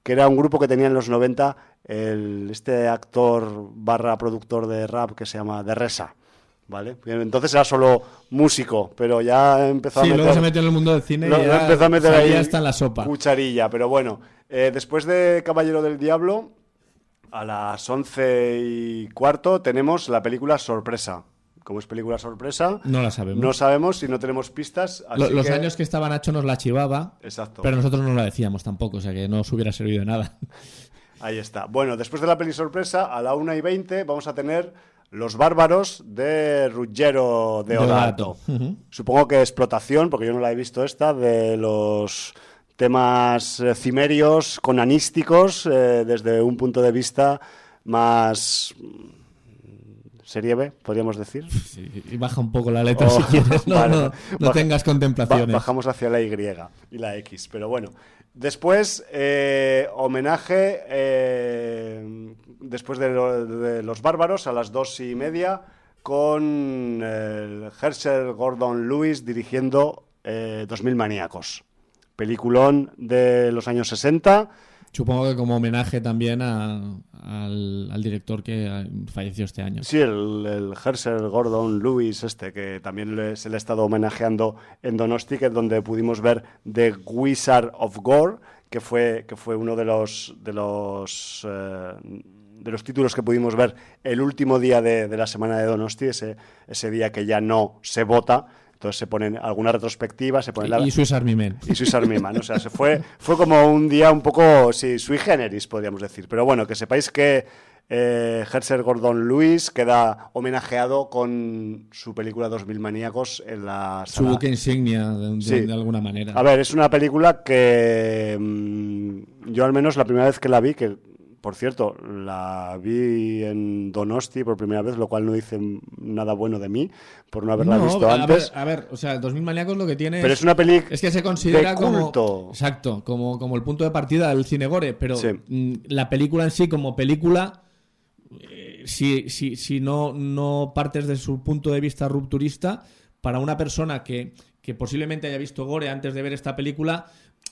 S3: que era un grupo que tenía en los 90 este actor / productor de rap que se llama De Resa. ¿Vale? Entonces era solo músico, pero ya empezó a meter...
S4: luego se metió en el mundo del cine y ya,
S3: empezó a meter ahí
S4: ya está en la sopa.
S3: Cucharilla, pero bueno. Después de Caballero del Diablo, a las 11:15 tenemos la película Sorpresa. Como es película sorpresa,
S4: no la sabemos.
S3: No sabemos si no tenemos pistas. Así
S4: los años que estaba Nacho nos la chivaba,
S3: exacto,
S4: pero nosotros no la decíamos tampoco, o sea que no os hubiera servido de nada.
S3: Ahí está. Bueno, después de la peli sorpresa, a la 1:20 vamos a tener Los Bárbaros de Ruggero Deodato.
S4: Uh-huh.
S3: Supongo que explotación, porque yo no la he visto esta, de los temas cimerios, conanísticos, desde un punto de vista más... serie B, podríamos decir.
S4: Sí, y baja un poco la letra si quieres, no tengas contemplaciones.
S3: Bajamos hacia la Y y la X, pero bueno. Después, homenaje, después de Los Bárbaros, a las 2:30, con Herschel Gordon Lewis dirigiendo 2000 Maníacos. Peliculón de los años 60.
S4: Supongo que como homenaje también al director que falleció este año.
S3: Sí, el Herschel Gordon Lewis que también se le ha estado homenajeando en Donosti, que es donde pudimos ver The Wizard of Gore, que fue uno de los títulos que pudimos ver el último día de la semana de Donosti, ese día que ya no se vota. Entonces se ponen alguna retrospectiva, se ponen
S4: y Swiss Army Man.
S3: Y Swiss Army Man, o sea, fue como un día un poco, sí, sui generis, podríamos decir. Pero bueno, que sepáis que Herschel Gordon Lewis queda homenajeado con su película 2000 Maníacos en la sala.
S4: Su buque insignia, de alguna manera.
S3: A ver, es una película que yo al menos la primera vez que la vi, que por cierto, la vi en Donosti por primera vez, lo cual no dice nada bueno de mí por no haberla visto antes.
S4: A ver, o sea, 2000 Maníacos lo que tiene
S3: pero es una película
S4: es que se considera
S3: de culto.
S4: Como exacto, como el punto de partida del cine gore, pero
S3: sí.
S4: La película en sí como película si no partes de su punto de vista rupturista, para una persona que posiblemente haya visto gore antes de ver esta película,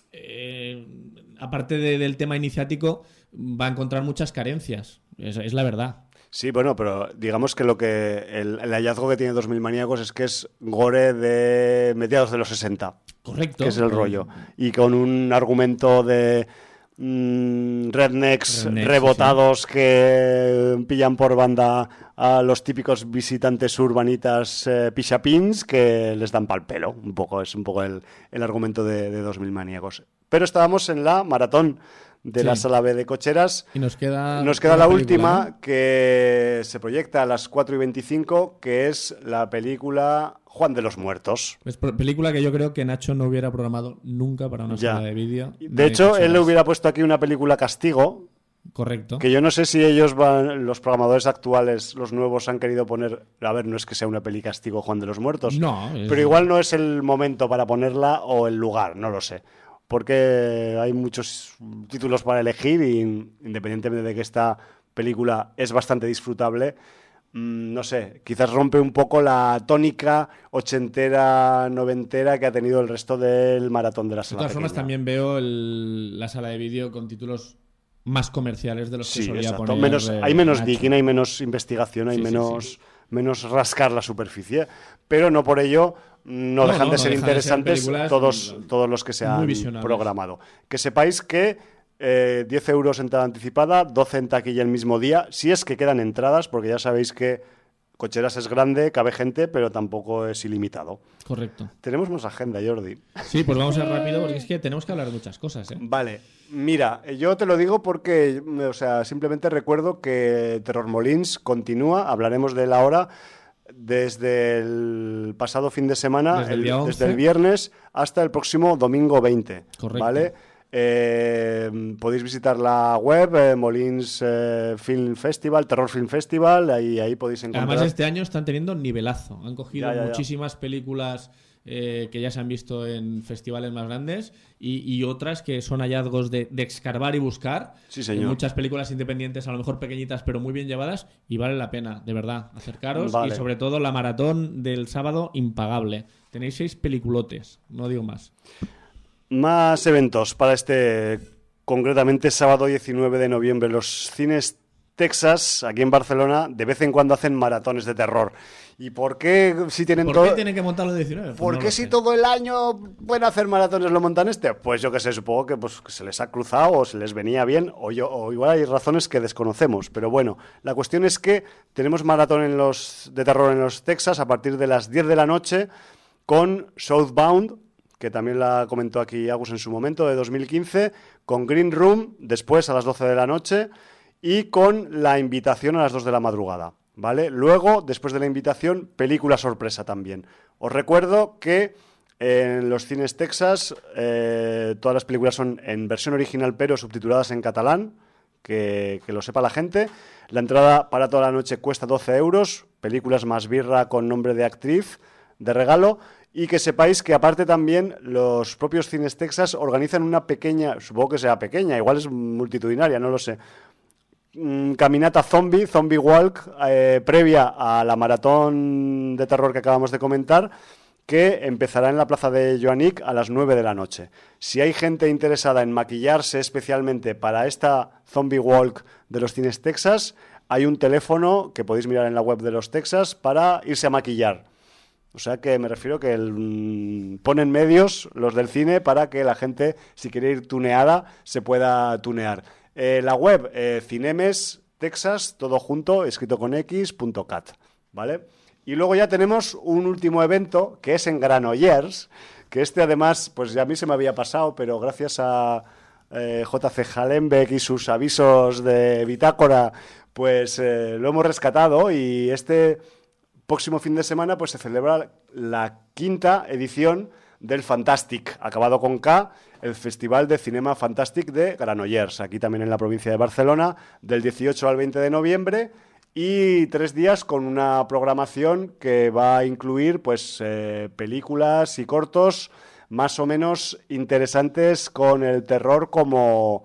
S4: aparte del tema iniciático, va a encontrar muchas carencias. Es la verdad.
S3: Sí, bueno, pero digamos que el hallazgo que tiene 2000 Maníacos es que es gore de mediados de los 60.
S4: Correcto.
S3: Que es el rollo. Y con un argumento de rednecks rebotados, sí, que pillan por banda a los típicos visitantes urbanitas pixapins que les dan pal pelo. Es un poco el argumento de 2000 Maníacos. Pero estábamos en la maratón de la Sala B de Cocheras.
S4: Y nos queda
S3: la última, ¿no?, que se proyecta a las 4:25, que es la película Juan de los Muertos.
S4: Es película que yo creo que Nacho no hubiera programado nunca para una sala de vídeo.
S3: De hecho, él le hubiera puesto aquí una película castigo.
S4: Correcto.
S3: Que yo no sé si los programadores actuales, los nuevos, han querido poner... A ver, no es que sea una peli castigo Juan de los Muertos.
S4: No.
S3: Pero igual no es el momento para ponerla o el lugar, no lo sé. Porque hay muchos títulos para elegir y independientemente de que esta película es bastante disfrutable, no sé, quizás rompe un poco la tónica ochentera, noventera que ha tenido el resto del maratón de la sala.
S4: De todas formas, también veo la sala de vídeo con títulos más comerciales de los que solía poner.
S3: Hay menos digging, hay menos investigación, hay menos rascar la superficie, pero no por ello no dejan de ser interesantes todos los que se han programado. Que sepáis que 10 euros entrada anticipada, 12 en taquilla el mismo día, si es que quedan entradas, porque ya sabéis que Cocheras es grande, cabe gente, pero tampoco es ilimitado.
S4: Correcto.
S3: Tenemos más agenda, Jordi.
S4: Sí, pues vamos a ir rápido porque es que tenemos que hablar de muchas cosas, ¿eh?
S3: Vale, mira, yo te lo digo porque, simplemente recuerdo que Terror Molins continúa, hablaremos de él ahora, desde el pasado fin de semana, desde el viernes hasta el próximo domingo 20.
S4: Correcto.
S3: ¿Vale? Podéis visitar la web Molins Film Festival, Terror Film Festival, ahí podéis encontrar.
S4: Además, este año están teniendo nivelazo. Han cogido muchísimas películas que ya se han visto en festivales más grandes y otras que son hallazgos de escarbar y buscar.
S3: Sí, señor.
S4: Muchas películas independientes, a lo mejor pequeñitas, pero muy bien llevadas, y vale la pena, de verdad, acercaros. Vale. Y sobre todo la maratón del sábado, impagable. Tenéis 6 peliculotes, no digo más.
S3: Más eventos para este concretamente sábado 19 de noviembre. Los cines Texas, aquí en Barcelona, de vez en cuando hacen maratones de terror. ¿Y por qué si tienen
S4: ¿Por
S3: todo?
S4: qué tienen que montarlo el 19? Pues
S3: ¿Por
S4: no
S3: qué
S4: lo
S3: si
S4: sé.
S3: todo el año pueden hacer maratones lo montan este? Pues yo qué sé, supongo que, pues, que se les ha cruzado o se les venía bien o igual hay razones que desconocemos. Pero bueno, la cuestión es que tenemos maratón de terror en los Texas a partir de las 10 de la noche con Southbound, que también la comentó aquí Agus en su momento, de 2015, con Green Room después a las 12 de la noche y con La Invitación a las 2 de la madrugada. ¿Vale? Luego, después de La Invitación, película sorpresa también. Os recuerdo que en los cines Texas todas las películas son en versión original pero subtituladas en catalán, que lo sepa la gente. La entrada para toda la noche cuesta 12 euros, películas más birra con nombre de actriz de regalo. Y que sepáis que aparte también los propios cines Texas organizan una pequeña, supongo que sea pequeña, igual es multitudinaria, no lo sé, caminata zombie walk, previa a la maratón de terror que acabamos de comentar, que empezará en la plaza de Joanic a las 9 de la noche. Si hay gente interesada en maquillarse especialmente para esta zombie walk de los cines Texas, hay un teléfono que podéis mirar en la web de los Texas para irse a maquillar. O sea que me refiero que ponen medios los del cine para que la gente, si quiere ir tuneada, se pueda tunear. La web, Cinemes Texas, todo junto, escrito con x.cat, ¿vale? Y luego ya tenemos un último evento, que es en Granollers, que este además, pues ya a mí se me había pasado, pero gracias a JC Hallenbeck y sus avisos de bitácora, pues lo hemos rescatado y este próximo fin de semana pues se celebra la 5ª edición del Fantastic, acabado con K, el Festival de Cinema Fantastic de Granollers, aquí también en la provincia de Barcelona, del 18 al 20 de noviembre, y 3 días con una programación que va a incluir pues películas y cortos más o menos interesantes con el terror como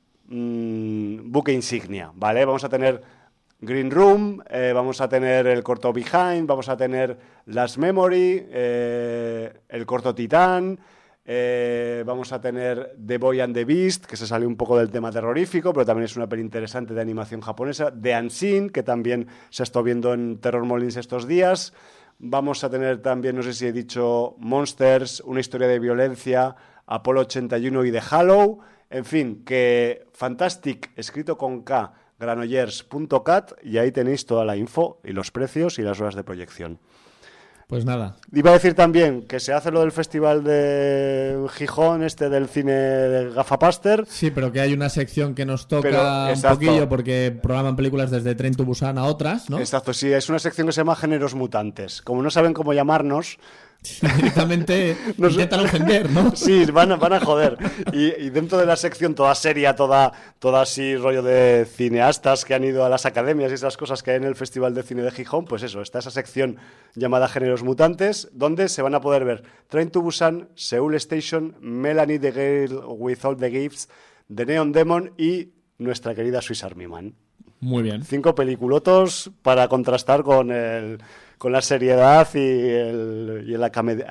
S3: buque insignia, ¿vale? Vamos a tener Green Room, vamos a tener el corto Behind, vamos a tener Last Memory, el corto Titán, vamos a tener The Boy and the Beast, que se sale un poco del tema terrorífico, pero también es una peli interesante de animación japonesa, The Unseen, que también se ha estado viendo en Terror Molins estos días. Vamos a tener también, no sé si he dicho, Monsters, una historia de violencia, Apolo 81 y The Hollow. En fin, que Fantastic, escrito con K, granollers.cat, y ahí tenéis toda la info y los precios y las horas de proyección.
S4: Pues nada.
S3: Iba a decir también que se hace lo del festival de Gijón, del cine de Gafapaster.
S4: Sí, pero que hay una sección que nos
S3: Pero,
S4: toca un
S3: exacto.
S4: poquillo porque programan películas desde Tren to Busan a otras, ¿no?
S3: Exacto, sí, es una sección que se llama Géneros Mutantes. Como no saben cómo llamarnos,
S4: Directamente
S3: No sé.
S4: intentan ofender, ¿no?
S3: sí, van a joder. Y dentro de la sección toda seria, toda así rollo de cineastas que han ido a las academias y esas cosas que hay en el Festival de Cine de Gijón, pues eso, está esa sección llamada Géneros Mutantes, donde se van a poder ver Train to Busan, Seoul Station, Melanie the Girl with All the Gifts, The Neon Demon y nuestra querida Swiss Army Man.
S4: Muy bien.
S3: 5 peliculotos para contrastar con la seriedad y el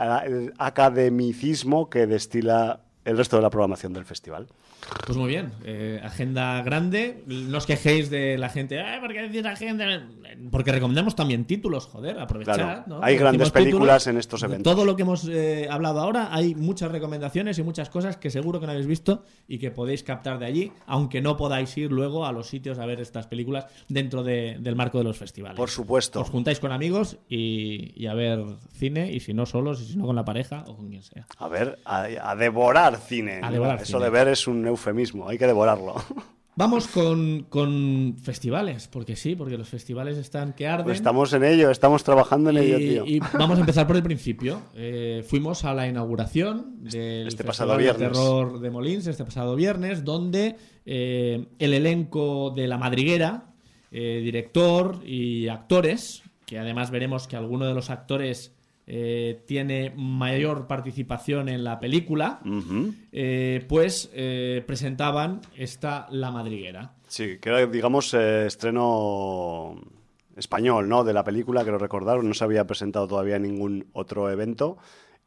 S3: academicismo que destila el resto de la programación del festival.
S4: Pues muy bien. Agenda grande. No os quejéis de la gente. ¿Por qué decís agenda? Porque recomendamos también títulos, joder, aprovechad.
S3: Claro,
S4: ¿no?
S3: hay grandes
S4: Decimos
S3: películas
S4: títulos.
S3: en estos eventos.
S4: Todo lo que hemos hablado ahora, hay muchas recomendaciones y muchas cosas que seguro que no habéis visto y que podéis captar de allí, aunque no podáis ir luego a los sitios a ver estas películas dentro del marco de los festivales.
S3: Por supuesto.
S4: Os juntáis con amigos y a ver cine, y si no solos, y si no con la pareja o con quien sea.
S3: A ver, a devorar cine.
S4: A devorar
S3: Eso
S4: cine.
S3: de ver es un eufemismo, hay que devorarlo.
S4: Vamos con festivales, porque sí, porque los festivales están que arden.
S3: Pues estamos en ello, estamos trabajando en ello, tío.
S4: Y vamos a empezar por el principio. Fuimos a la inauguración del
S3: Este
S4: Festival
S3: pasado
S4: de
S3: viernes.
S4: Terror de Molins este pasado viernes, donde el elenco de La Madriguera, director y actores, que además veremos que alguno de los actores tiene mayor participación en la película,
S3: Ujú.
S4: pues presentaban esta La Madriguera.
S3: Sí, que era, digamos, estreno español, ¿no? De la película, que lo recordaron, no se había presentado todavía en ningún otro evento.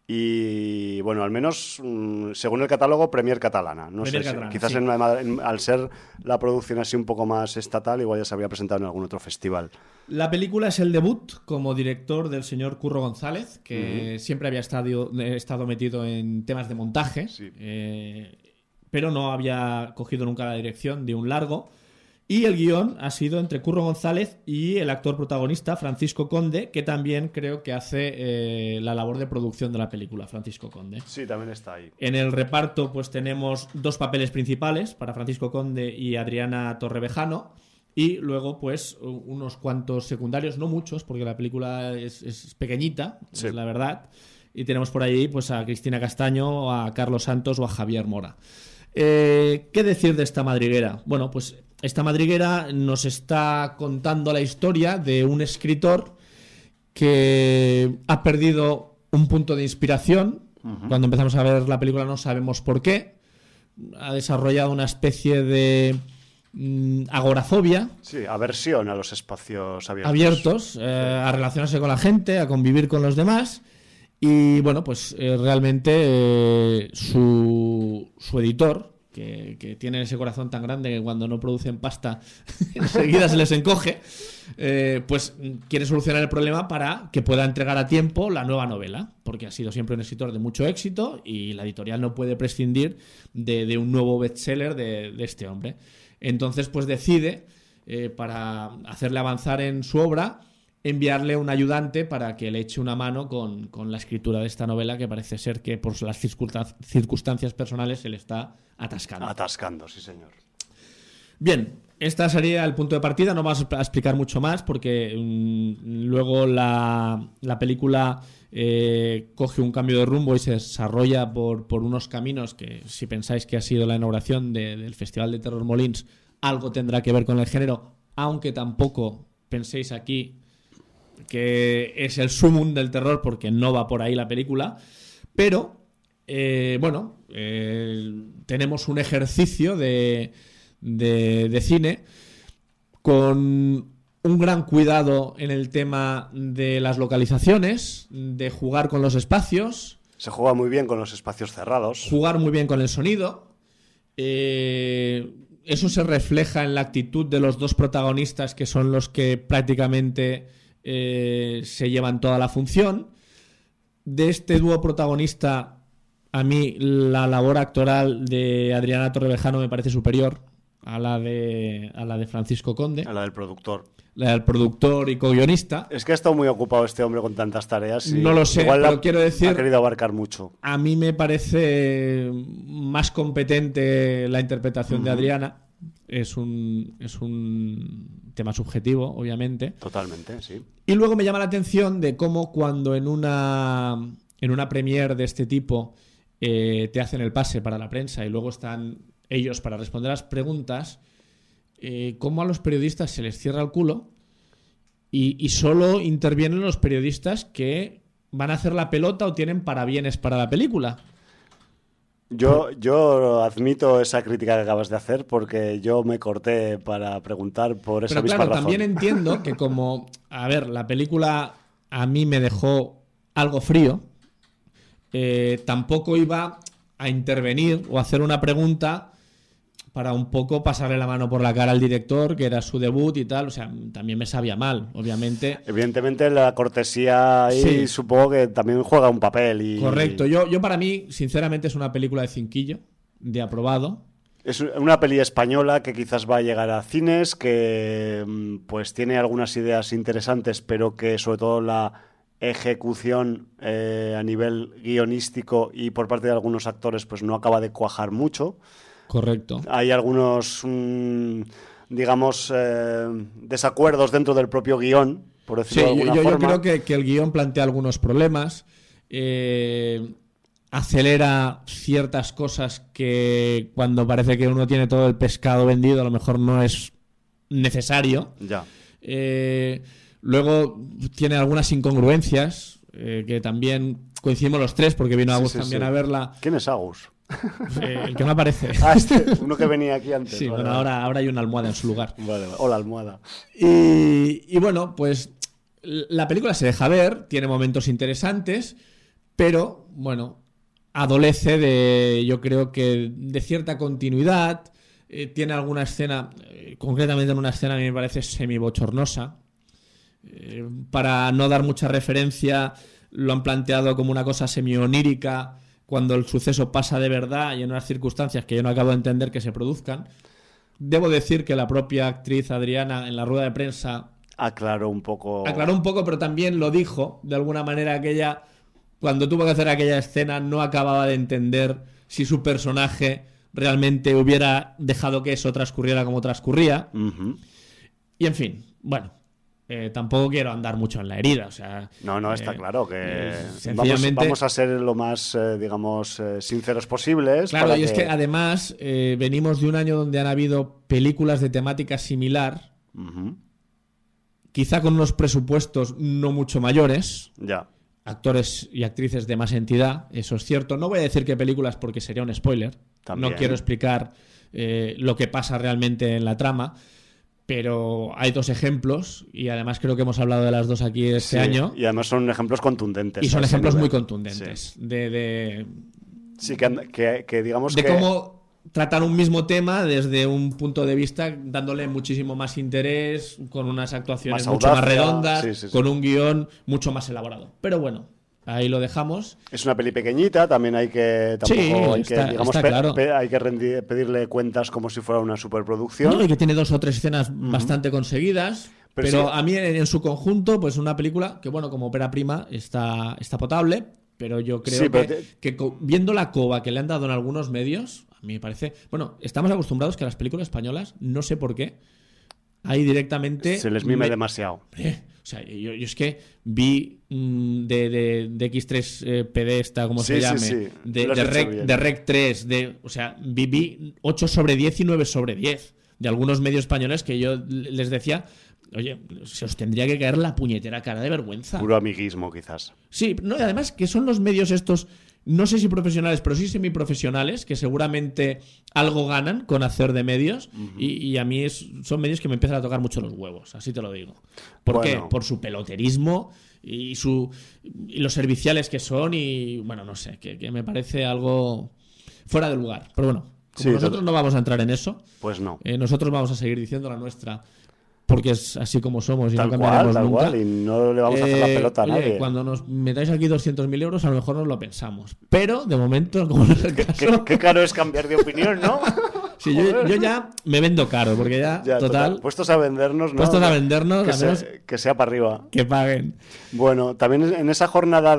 S3: y bueno, al menos según el catálogo, Premier Catalana. No
S4: Premier
S3: sé,
S4: Catalana,
S3: quizás
S4: sí.
S3: al ser la producción así un poco más estatal, igual ya se habría presentado en algún otro festival.
S4: La película es el debut como director del señor Curro González, que siempre había estado metido en temas de montaje,
S3: Sí.
S4: pero no había cogido nunca la dirección de un largo. Y el guión ha sido entre Curro González y el actor protagonista, Francisco Conde, que también creo que hace la labor de producción de la película, Francisco Conde.
S3: Sí, también está ahí.
S4: En el reparto pues tenemos dos papeles principales para Francisco Conde y Adriana Torrevejano, y luego pues unos cuantos secundarios, no muchos, porque la película es pequeñita,
S3: Sí.
S4: es la verdad. Y tenemos por ahí pues a Cristina Castaño, a Carlos Santos o a Javier Mora. ¿Qué decir de esta madriguera? Bueno, pues esta madriguera nos está contando la historia de un escritor que ha perdido un punto de inspiración. Cuando empezamos a ver la película no sabemos por qué. Ha desarrollado una especie de agorafobia,
S3: Sí, aversión a los espacios
S4: abiertos, a relacionarse con la gente, a convivir con los demás. Y bueno, pues realmente su editor, que tiene ese corazón tan grande que cuando no producen pasta enseguida se les encoge, pues quiere solucionar el problema para que pueda entregar a tiempo la nueva novela, porque ha sido siempre un escritor de mucho éxito y la editorial no puede prescindir de un nuevo bestseller de este hombre. Entonces pues decide, para hacerle avanzar en su obra, enviarle un ayudante para que le eche una mano con la escritura de esta novela, que parece ser que por las circunstancias personales se le está atascando.
S3: Atascando, sí señor.
S4: Bien, este sería el punto de partida. No vamos a explicar mucho más porque luego la película coge un cambio de rumbo y se desarrolla por unos caminos que, si pensáis que ha sido la inauguración del Festival de Terror Molins, algo tendrá que ver con el género, aunque tampoco penséis aquí que es el sumum del terror, porque no va por ahí la película. Pero tenemos un ejercicio de cine con un gran cuidado en el tema de las localizaciones, de jugar con los espacios,
S3: Se juega muy bien con los espacios cerrados.
S4: jugar muy bien con el sonido. Eso se refleja en la actitud de los dos protagonistas, que son los que prácticamente se llevan toda la función. De este dúo protagonista, a mí la labor actoral de Adriana Torrevejano me parece superior a la de Francisco Conde,
S3: A la del productor.
S4: la del productor y co-guionista.
S3: Es que ha estado muy ocupado este hombre con tantas tareas. Y
S4: No lo sé,
S3: igual
S4: pero quiero decir,
S3: ha querido abarcar mucho.
S4: a mí me parece más competente la interpretación de Adriana. Es un tema subjetivo, obviamente.
S3: Totalmente, sí.
S4: Y luego me llama la atención de cómo cuando en una premiere de este tipo te hacen el pase para la prensa y luego están ellos para responder las preguntas, cómo a los periodistas se les cierra el culo y solo intervienen los periodistas que van a hacer la pelota o tienen parabienes para la película.
S3: Yo admito esa crítica que acabas de hacer porque yo me corté para preguntar por esa
S4: Pero
S3: misma
S4: claro,
S3: razón.
S4: también entiendo que como, a ver, la película a mí me dejó algo frío, tampoco iba a intervenir o a hacer una pregunta para un poco pasarle la mano por la cara al director, que era su debut y tal. O sea, también me sabía mal, obviamente.
S3: Evidentemente la cortesía ahí
S4: Sí.
S3: supongo que también juega un papel.
S4: Correcto. Yo para mí, sinceramente, es una película de cinquillo, de aprobado.
S3: Es una peli española que quizás va a llegar a cines, que pues tiene algunas ideas interesantes, pero que sobre todo la ejecución a nivel guionístico y por parte de algunos actores pues no acaba de cuajar mucho.
S4: Correcto.
S3: Hay algunos, digamos, desacuerdos dentro del propio guión, por
S4: Sí,
S3: decirlo de alguna
S4: yo
S3: forma.
S4: creo que el guión plantea algunos problemas, acelera ciertas cosas que cuando parece que uno tiene todo el pescado vendido a lo mejor no es necesario.
S3: Ya.
S4: Luego tiene algunas incongruencias que también coincidimos los tres porque vino Agus
S3: Sí,
S4: también
S3: sí.
S4: a verla.
S3: ¿Quién es Agus?
S4: El que no aparece.
S3: Uno que venía aquí antes.
S4: Sí,
S3: Vale,
S4: bueno,
S3: vale.
S4: ahora hay una almohada en su lugar.
S3: Vale, vale. Hola, almohada.
S4: Y bueno, pues la película se deja ver, tiene momentos interesantes, pero, bueno, adolece de, yo creo que de cierta continuidad. Tiene alguna escena, concretamente en una escena a mí me parece semi-bochornosa. Para no dar mucha referencia, lo han planteado como una cosa semi-onírica cuando el suceso pasa de verdad y en unas circunstancias que yo no acabo de entender que se produzcan. Debo decir que la propia actriz Adriana en la rueda de prensa
S3: Aclaró un poco,
S4: pero también lo dijo de alguna manera, que ella, cuando tuvo que hacer aquella escena, no acababa de entender si su personaje realmente hubiera dejado que eso transcurriera como transcurría.
S3: Ujú.
S4: Y en fin, bueno, tampoco quiero andar mucho en la herida, o sea...
S3: No, está claro que
S4: sencillamente...
S3: vamos a ser lo más, digamos, sinceros posibles.
S4: Claro,
S3: para
S4: y es que además venimos de un año donde han habido películas de temática similar,
S3: Ujú.
S4: quizá con unos presupuestos no mucho mayores,
S3: Ya.
S4: actores y actrices de más entidad, eso es cierto. No voy a decir qué películas porque sería un spoiler.
S3: También.
S4: No quiero explicar lo que pasa realmente en la trama, pero hay dos ejemplos y además creo que hemos hablado de las dos aquí este
S3: Sí,
S4: año
S3: y además son ejemplos contundentes.
S4: y son
S3: a ese
S4: ejemplos muy
S3: nivel.
S4: contundentes
S3: Sí, que digamos
S4: de
S3: que...
S4: cómo tratan un mismo tema desde un punto de vista dándole muchísimo más interés, con unas actuaciones
S3: Más
S4: mucho más
S3: audacia,
S4: redondas,
S3: sí.
S4: con un guión mucho más elaborado. Pero bueno, ahí lo dejamos.
S3: Es una peli pequeñita, también hay que... Tampoco
S4: Sí,
S3: hay que,
S4: está-
S3: digamos,
S4: está claro.
S3: hay que pedirle cuentas como si fuera una superproducción.
S4: No, y que tiene dos o tres escenas bastante conseguidas.
S3: Pero
S4: Pero
S3: sí-
S4: a mí en su conjunto, pues una película que, bueno, como ópera prima está potable, pero yo creo
S3: Sí, pero
S4: que viendo la coba que le han dado en algunos medios, a mí me parece... Bueno, estamos acostumbrados que a las películas españolas, no sé por qué, ahí directamente...
S3: Se les mime demasiado.
S4: O sea, yo es que vi de X3 PD esta, como se
S3: Sí,
S4: llame,
S3: sí.
S4: de
S3: Lo has dicho bien.
S4: Rec 3, o sea, vi 8 sobre 10 y 9 sobre 10 de algunos medios españoles que yo les decía, oye, se os tendría que caer la puñetera cara de vergüenza.
S3: Puro amiguismo, quizás.
S4: Sí, no, y además que son los medios estos, no sé si profesionales, pero sí semiprofesionales, que seguramente algo ganan con hacer de medios, y a mí son medios que me empiezan a tocar mucho los huevos, así te lo digo. ¿Por qué?
S3: Bueno.
S4: Por su peloterismo y los serviciales que son, y bueno, no sé, que me parece algo fuera de lugar. Pero bueno, como
S3: Sí,
S4: nosotros no vamos a entrar en eso,
S3: Pues no.
S4: nosotros vamos a seguir diciendo la nuestra, porque es así como somos y
S3: Tal
S4: no cambiaremos
S3: cual,
S4: nunca.
S3: y no le vamos a hacer la pelota a
S4: Oye,
S3: nadie.
S4: cuando nos metáis aquí 200.000 euros, a lo mejor nos lo pensamos. Pero, de momento, como no es el caso...
S3: Qué caro es cambiar de opinión, ¿no?
S4: Sí, yo ya me vendo caro, porque ya,
S3: Ya,
S4: total,
S3: Puestos a vendernos, ¿no?
S4: puestos a vendernos,
S3: que,
S4: al menos
S3: que sea para arriba.
S4: que paguen.
S3: Bueno, también en esa jornada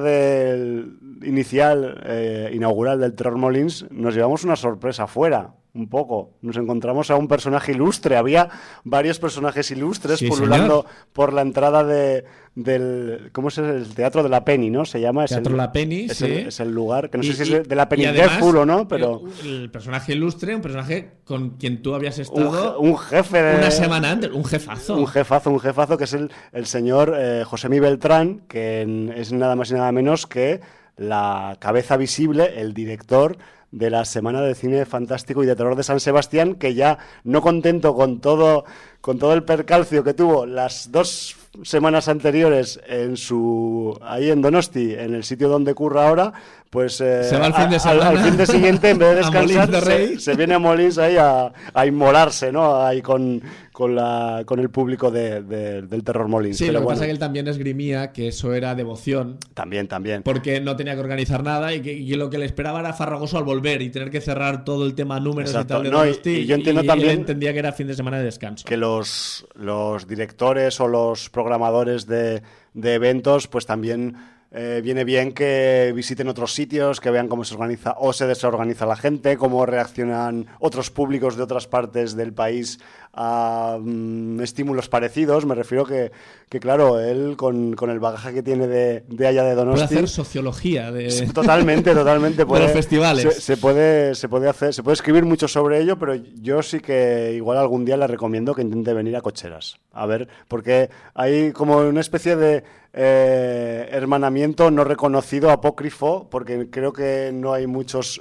S3: inicial, inaugural del Terror Molins, nos llevamos una sorpresa fuera, un poco. Nos encontramos a un personaje ilustre. Había varios personajes ilustres
S4: Sí,
S3: pululando
S4: señor.
S3: por la entrada del... ¿Cómo es el Teatro de la Penny, no? Se llama.
S4: Teatro La Penny,
S3: es
S4: sí.
S3: es el lugar, que no
S4: Y-
S3: sé si es de la Penny
S4: y además,
S3: Dreadful o no, pero...
S4: El personaje ilustre, un personaje con quien tú habías estado
S3: Un jefe de...
S4: una semana antes, un jefazo.
S3: Un jefazo, que es el señor Josémi Beltrán, que es nada más y nada menos que la cabeza visible, el director de la Semana de Cine Fantástico y de Terror de San Sebastián, que ya no contento con todo el percalcio que tuvo las 2 semanas anteriores ahí en Donosti, en el sitio donde curra ahora, pues
S4: Se va al fin de semana
S3: al fin de siguiente, en vez de
S4: a Molins de
S3: descansar,
S4: Rey.
S3: se viene a Molins ahí a inmolarse, ¿no? Ahí con el público del Terror Molins.
S4: Sí,
S3: Pero
S4: lo que
S3: bueno,
S4: pasa es que él también esgrimía que eso era devoción,
S3: también.
S4: porque no tenía que organizar nada y lo que le esperaba era farragoso al volver y tener que cerrar todo el tema números
S3: Exacto.
S4: y tal de
S3: No, y
S4: Donosti,
S3: yo entiendo
S4: él
S3: también
S4: entendía que era fin de semana de descanso.
S3: que los directores o los programadores de eventos, pues también viene bien que visiten otros sitios, que vean cómo se organiza o se desorganiza la gente, cómo reaccionan otros públicos de otras partes del país a estímulos parecidos. Me refiero que claro, él con el bagaje que tiene de allá de
S4: Puede
S3: Donosti...
S4: hacer sociología de...
S3: Totalmente.
S4: de los festivales.
S3: Se puede escribir mucho sobre ello, pero yo sí que igual algún día le recomiendo que intente venir a Cocheras. A ver, porque hay como una especie de hermanamiento no reconocido, apócrifo, porque creo que no hay muchos...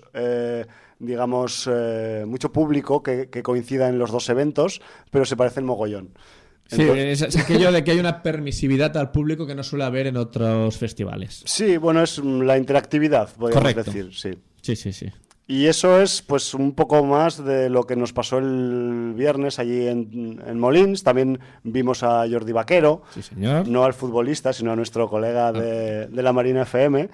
S3: mucho público que coincida en los dos eventos, pero se parecen mogollón.
S4: Sí, es aquello de que hay una permisividad al público que no suele haber en otros festivales.
S3: Sí, bueno, es la interactividad, podríamos
S4: Correcto.
S3: decir, sí.
S4: Sí.
S3: Y eso es pues un poco más de lo que nos pasó el viernes allí en Molins. También vimos a Jordi Vaquero,
S4: Sí, señor.
S3: no al futbolista, sino a nuestro colega de la Marina FM.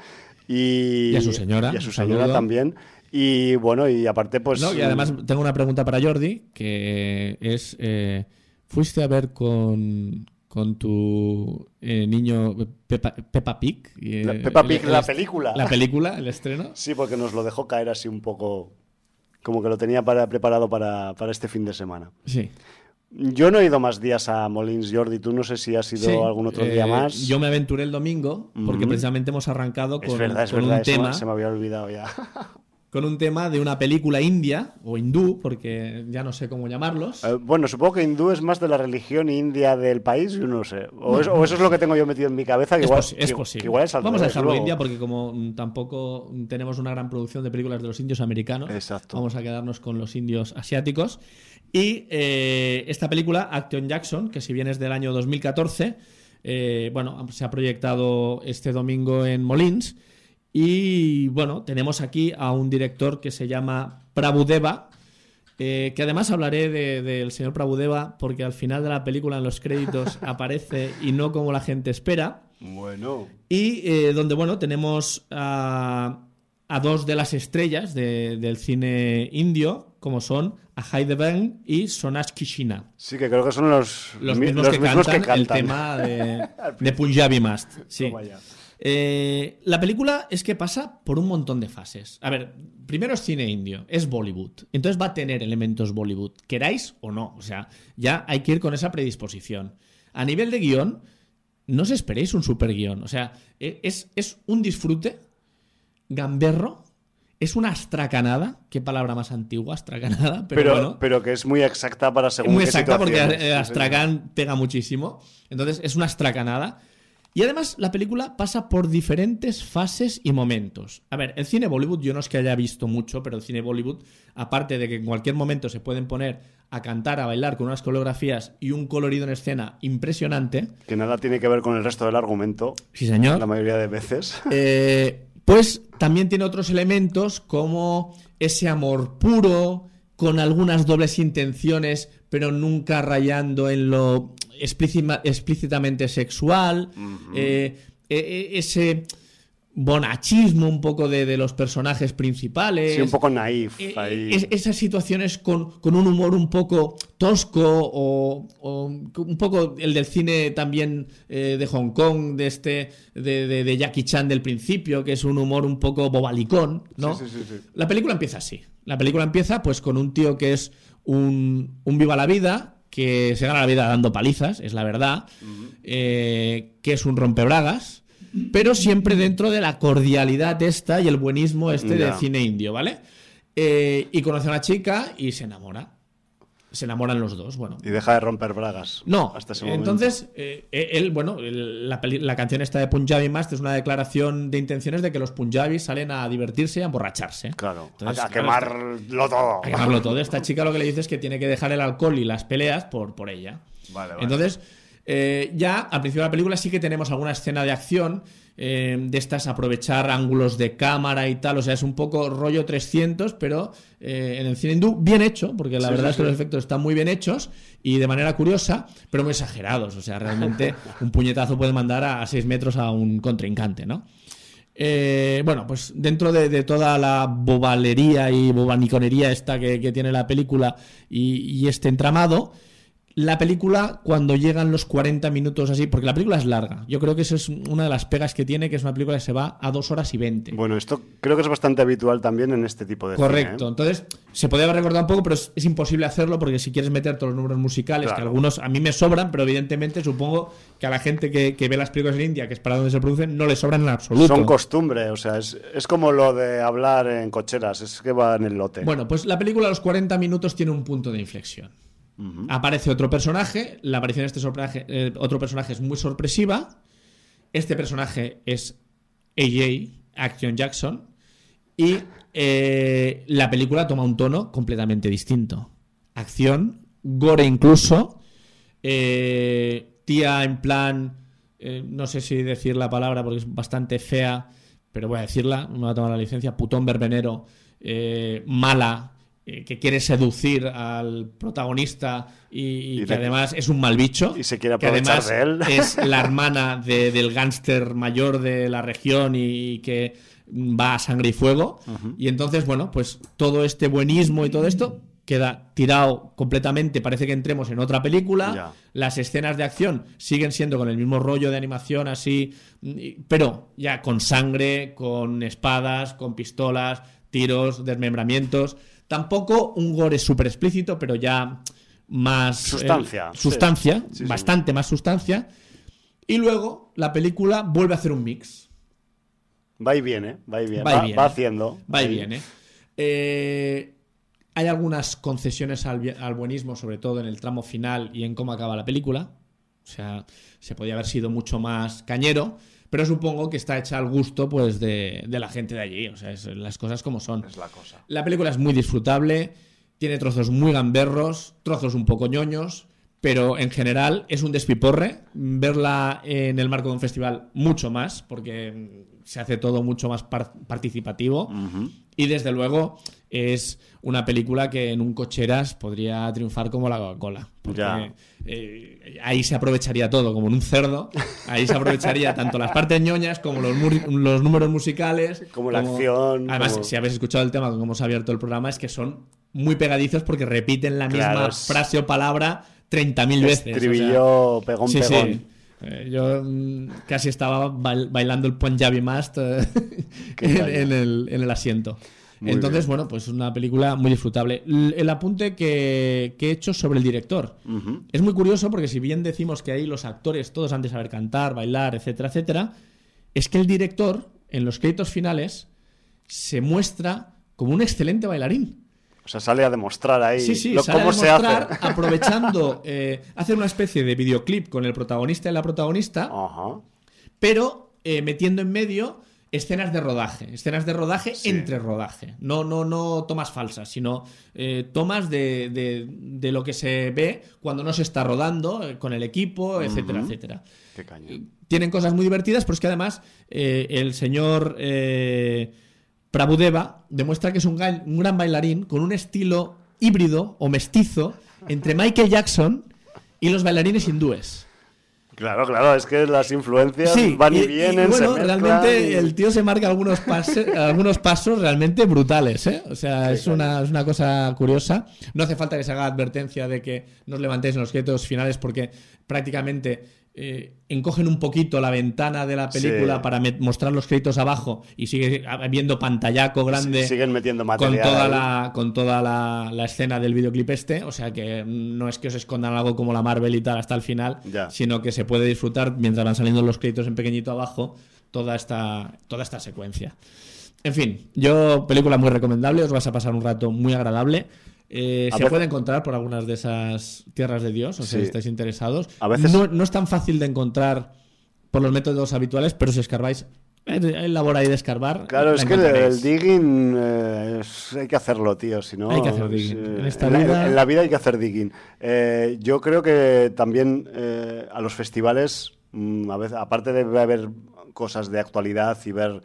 S3: Y
S4: a su señora,
S3: Y a su
S4: un
S3: señora
S4: saludo.
S3: también. Y bueno, y aparte pues...
S4: No, y además tengo una pregunta para Jordi, que es, ¿fuiste a ver con tu niño Peppa Pig?
S3: Peppa Pig, la película.
S4: La película, el estreno.
S3: Sí, porque nos lo dejó caer así un poco... Como que lo tenía preparado para este fin de semana.
S4: Sí.
S3: Yo no he ido más días a Molins, Jordi. Tú no sé si has ido
S4: Sí,
S3: algún otro día más.
S4: Yo me aventuré el domingo porque precisamente hemos arrancado
S3: Es
S4: con,
S3: verdad,
S4: con un
S3: eso
S4: tema,
S3: se me había olvidado ya.
S4: con un tema de una película india o hindú, porque ya no sé cómo llamarlos.
S3: Bueno, supongo que hindú es más de la religión india del país, yo no sé. O eso es lo que tengo yo metido en mi cabeza, que
S4: Es posible.
S3: que igual es al
S4: Vamos a
S3: revés,
S4: dejarlo
S3: luego.
S4: India porque como tampoco tenemos una gran producción de películas de los indios americanos,
S3: Exacto.
S4: vamos a quedarnos con los indios asiáticos. Y esta película, Action Jackson, que si bien es del año 2014, bueno, se ha proyectado este domingo en Molins. Y bueno, tenemos aquí a un director que se llama Prabhudeva, que además hablaré del señor Prabhudeva porque al final de la película en los créditos aparece y no como la gente espera.
S3: Bueno.
S4: Y donde, bueno, tenemos a dos de las estrellas del cine indio, como son Ajay Devgan y Sonaj Kishina.
S3: Sí, que creo que son los
S4: Mismos que cantan el
S3: cantan.
S4: tema de Punjabi Mast. Sí.
S3: Toma ya.
S4: La película es que pasa por un montón de fases. A ver, primero es cine indio, es Bollywood. Entonces va a tener elementos Bollywood, queráis o no. O sea, ya hay que ir con esa predisposición. A nivel de guión, no os esperéis un super guión. O sea, es un disfrute gamberro. Es una astracanada, qué palabra más antigua, astracanada, pero bueno.
S3: Pero que es muy exacta para según
S4: Muy
S3: qué
S4: exacta porque
S3: situaciones. Sí,
S4: Astracán pega muchísimo. Entonces es una astracanada. Y además la película pasa por diferentes fases y momentos. A ver, el cine Bollywood yo no es que haya visto mucho, pero el cine Bollywood, aparte de que en cualquier momento se pueden poner a cantar, a bailar con unas coreografías y un colorido en escena impresionante.
S3: Que nada tiene que ver con el resto del argumento.
S4: Sí, señor.
S3: La mayoría de veces.
S4: Pues también tiene otros elementos como ese amor puro, con algunas dobles intenciones, pero nunca rayando en lo explícitamente sexual, ese bonachismo un poco de los personajes principales.
S3: Sí, un poco naif. Ahí.
S4: Esas situaciones con un humor un poco tosco o un poco el del cine también de Hong Kong, de Jackie Chan del principio, que es un humor un poco bobalicón, ¿no?
S3: Sí.
S4: La película empieza así. La película empieza pues con un tío que es un viva la vida, que se gana la vida dando palizas, es la verdad, que es un rompebragas, pero siempre dentro de la cordialidad esta y el buenismo del cine indio, ¿vale? Y conoce a una chica y se enamora. Se enamoran los dos, bueno.
S3: Y deja de romper bragas.
S4: No,
S3: hasta ese momento.
S4: entonces, la canción esta de Punjabi Mast es una declaración de intenciones de que los punjabis salen a divertirse y a emborracharse.
S3: Claro,
S4: Entonces,
S3: a quemarlo todo.
S4: A quemarlo todo. Esta chica lo que le dice es que tiene que dejar el alcohol y las peleas por ella.
S3: Vale.
S4: Entonces, ya al principio de la película sí que tenemos alguna escena de acción de estas, aprovechar ángulos de cámara y tal, o sea, es un poco rollo 300, pero en el cine hindú bien hecho, porque la verdad es que los efectos están muy bien hechos y de manera curiosa, pero muy exagerados, o sea, realmente un puñetazo puede mandar a 6 metros a un contrincante, ¿no? Bueno, pues dentro de toda la bobalería y bobaniconería esta que tiene la película y este entramado, la película, cuando llegan los 40 minutos así, porque la película es larga, yo creo que esa es una de las pegas que tiene, que es una película que se va a 2 horas y 20.
S3: Bueno, esto creo que es bastante habitual también en este tipo de
S4: Correcto,
S3: cine, ¿eh? Entonces,
S4: se podría haber recordado un poco, pero es imposible hacerlo porque si quieres meter todos los números musicales,
S3: Claro.
S4: que algunos a mí me sobran, pero evidentemente supongo que a la gente que ve las películas en India, que es para donde se producen, no le sobran en absoluto.
S3: son costumbre, o sea, es como lo de hablar en cocheras, es que va en el lote.
S4: Bueno, pues la película a los 40 minutos tiene un punto de inflexión. Aparece otro personaje, la aparición de este otro personaje es muy sorpresiva. Este personaje es Action Jackson y la película toma un tono completamente distinto. Acción, gore incluso, Tía en plan, no sé si decir la palabra porque es bastante fea, pero voy a decirla, me voy a tomar la licencia, putón verbenero, mala, que quiere seducir al protagonista y que además es un mal bicho.
S3: Y se quiere
S4: que
S3: aprovechar
S4: además
S3: de él.
S4: es la hermana del gángster mayor de la región y que va a sangre y fuego. Y entonces, bueno, pues todo este buenismo y todo esto queda tirado completamente. Parece que entremos en otra película.
S3: Ya.
S4: Las escenas de acción siguen siendo con el mismo rollo de animación así, pero ya con sangre, con espadas, con pistolas, tiros, desmembramientos. Tampoco un gore súper explícito, pero ya más
S3: Sustancia.
S4: sustancia,
S3: Sí,
S4: bastante más sustancia. Y luego la película vuelve a hacer un mix.
S3: Va y viene, va y viene.
S4: Va y
S3: Va,
S4: viene.
S3: va haciendo.
S4: Va y viene. Hay algunas concesiones al buenismo, sobre todo en el tramo final y en cómo acaba la película. O sea, se podía haber sido mucho más cañero, pero supongo que está hecha al gusto pues de la gente de allí. O sea, las cosas como son.
S3: Es la cosa.
S4: La película es muy disfrutable, tiene trozos muy gamberros, trozos un poco ñoños, pero en general es un despiporre. Verla en el marco de un festival mucho más, porque se hace todo mucho más participativo. Y desde luego es una película que en un cocheras podría triunfar como la Coca-Cola. Porque ahí se aprovecharía todo, como en un cerdo. Ahí se aprovecharía tanto las partes ñoñas como los números musicales.
S3: Como la acción.
S4: Además,
S3: como...
S4: si habéis escuchado el tema con cómo hemos abierto el programa, es que son muy pegadizos porque repiten la misma frase o palabra 30.000 veces.
S3: Estribillo,
S4: o sea,
S3: pegón.
S4: Sí. Yo casi estaba bailando el Punjabi Mast en el asiento.
S3: Muy
S4: Entonces,
S3: bien.
S4: bueno, pues una película muy disfrutable. El apunte que he hecho sobre el director es muy curioso porque si bien decimos que ahí los actores todos han de saber cantar, bailar, etcétera, etcétera, es que el director en los créditos finales se muestra como un excelente bailarín.
S3: O sea, sale a demostrar ahí
S4: Sí,
S3: cómo
S4: sale a
S3: se
S4: demostrar,
S3: hace.
S4: aprovechando, hacer una especie de videoclip con el protagonista y la protagonista,
S3: Ajá.
S4: pero metiendo en medio escenas de rodaje
S3: Sí.
S4: entre rodaje. No tomas falsas, sino tomas de lo que se ve cuando no se está rodando, con el equipo, etcétera, etcétera.
S3: Qué caña.
S4: Tienen cosas muy divertidas, pero es que además el señor Prabhudeva demuestra que es un gran bailarín con un estilo híbrido o mestizo entre Michael Jackson y los bailarines hindúes.
S3: Claro, es que las influencias van y vienen,
S4: bueno,
S3: se mezclan
S4: realmente
S3: y-
S4: el tío se marca algunos pasos realmente brutales, ¿eh? O sea,
S3: Sí,
S4: es una cosa curiosa. No hace falta que se haga advertencia de que no os levantéis en los créditos finales porque prácticamente encogen un poquito la ventana de la película
S3: Sí.
S4: para mostrar los créditos abajo y sigue habiendo pantallaco grande.
S3: siguen metiendo
S4: con
S3: material.
S4: toda la escena del videoclip este, o sea que no es que os escondan algo como la Marvel y tal hasta el final,
S3: Ya.
S4: sino que se puede disfrutar mientras van saliendo los créditos en pequeñito abajo toda esta secuencia. En fin, película muy recomendable, os vas a pasar un rato muy agradable. Se
S3: veces-
S4: puede encontrar por algunas de esas tierras de Dios, o sea,
S3: Sí.
S4: si estáis interesados.
S3: A veces-
S4: No es tan fácil de encontrar por los métodos habituales, pero si escarbáis, hay labor ahí de escarbar.
S3: Claro,
S4: la
S3: es que el
S4: encontraréis.
S3: digging hay que hacerlo, tío. Si no,
S4: Hay que hacer digging. En esta
S3: la-
S4: vida-
S3: en la vida hay que hacer digging. Yo creo que también a los festivales, a veces, aparte de haber cosas de actualidad y ver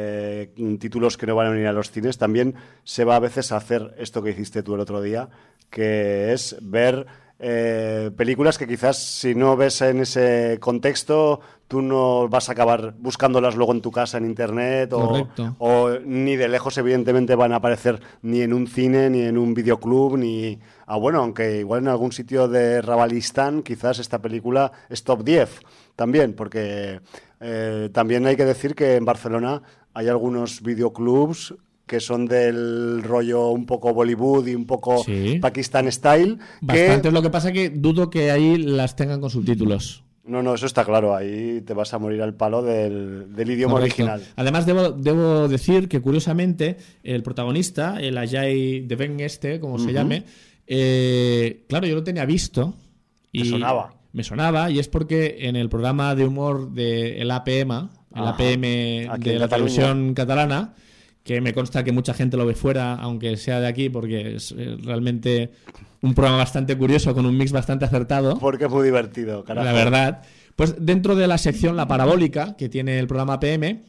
S3: títulos que no van a venir a los cines, también se va a veces a hacer esto que hiciste tú el otro día, que es ver películas que quizás si no ves en ese contexto tú no vas a acabar buscándolas luego en tu casa en internet
S4: Correcto.
S3: o ni de lejos evidentemente van a aparecer ni en un cine ni en un videoclub ni bueno, aunque igual en algún sitio de Rabalistán quizás esta película es top 10 también, porque también hay que decir que en Barcelona hay algunos videoclubs que son del rollo un poco Bollywood y un poco
S4: Sí.
S3: Pakistan style.
S4: Bastante es lo que pasa que dudo que ahí las tengan con subtítulos.
S3: No, eso está claro. Ahí te vas a morir al palo del idioma
S4: Correcto.
S3: original.
S4: Además, debo decir que curiosamente el protagonista, el Ajay Devgan como se llame, claro, yo lo tenía visto. Y
S3: Te sonaba.
S4: Me sonaba, y es porque en el programa de humor del APM, el
S3: Ajá.
S4: APM
S3: Aquí
S4: de
S3: en
S4: la
S3: Cataluña.
S4: televisión catalana, que me consta que mucha gente lo ve fuera, aunque sea de aquí, porque es realmente un programa bastante curioso, con un mix bastante acertado.
S3: Porque es muy divertido, carajo.
S4: La verdad. Pues dentro de la sección La Parabólica, que tiene el programa PM,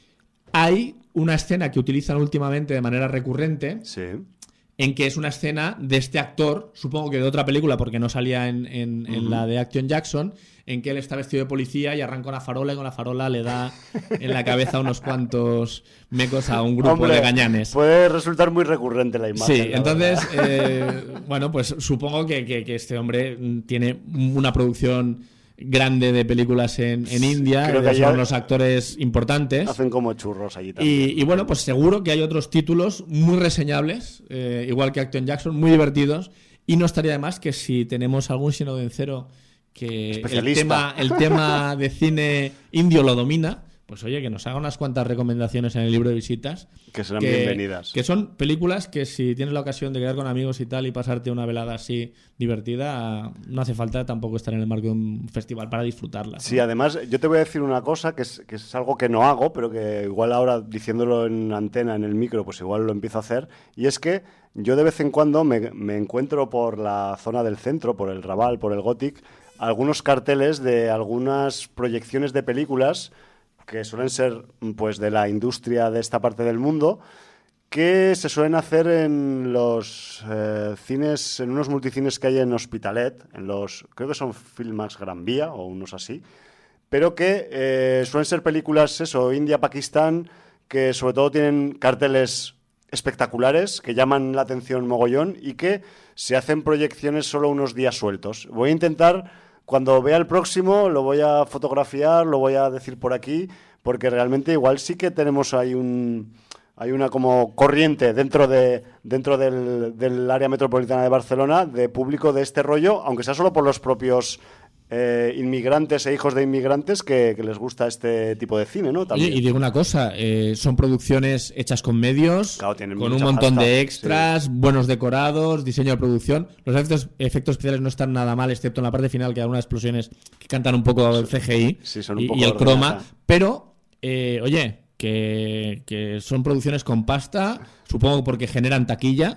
S4: hay una escena que utilizan últimamente de manera recurrente,
S3: Sí.
S4: en que es una escena de este actor, supongo que de otra película, porque no salía en la de Action Jackson, en que él está vestido de policía y arranca una farola y con la farola le da en la cabeza unos cuantos mecos a un grupo
S3: Hombre,
S4: de gañanes.
S3: Puede resultar muy recurrente la imagen.
S4: Sí,
S3: la
S4: entonces,
S3: verdad.
S4: bueno, pues supongo que este hombre tiene una producción grande de películas en India,
S3: Creo que
S4: son
S3: allá
S4: unos actores importantes.
S3: Hacen como churros allí también.
S4: Y bueno, pues seguro que hay otros títulos muy reseñables, igual que Action Jackson, muy divertidos. Y no estaría de más que si tenemos algún sinodencero que
S3: Especialista.
S4: el tema de cine indio lo domina, pues oye, que nos haga unas cuantas recomendaciones en el libro de visitas.
S3: Que serán bienvenidas.
S4: Que son películas que si tienes la ocasión de quedar con amigos y tal y pasarte una velada así divertida, no hace falta tampoco estar en el marco de un festival para disfrutarla.
S3: Sí, además, yo te voy a decir una cosa que es algo que no hago, pero que igual ahora diciéndolo en antena, en el micro, pues igual lo empiezo a hacer. Y es que yo de vez en cuando me encuentro por la zona del centro, por el Raval, por el Gothic, algunos carteles de algunas proyecciones de películas que suelen ser pues de la industria de esta parte del mundo, que se suelen hacer en los cines, en unos multicines que hay en Hospitalet, en los, creo que son Filmax Gran Vía o unos así, pero que suelen ser películas, eso, India-Pakistán, que sobre todo tienen carteles espectaculares, que llaman la atención mogollón y que se hacen proyecciones solo unos días sueltos. Voy a intentar, cuando vea el próximo, lo voy a fotografiar, lo voy a decir por aquí, porque realmente igual sí que tenemos ahí hay una como corriente dentro del área metropolitana de Barcelona de público de este rollo, aunque sea solo por los propios inmigrantes e hijos de inmigrantes que les gusta este tipo de cine, ¿no? También.
S4: Oye, y digo una cosa, son producciones hechas con medios,
S3: Claro, tienen
S4: con un
S3: mucha
S4: montón
S3: pasta,
S4: de extras, buenos decorados, diseño de producción. Los efectos especiales no están nada mal, excepto en la parte final, que hay algunas explosiones que cantan un poco el CGI
S3: Sí, son un poco
S4: y el croma.
S3: ordenadas.
S4: Pero, oye, que son producciones con pasta, supongo porque generan taquilla,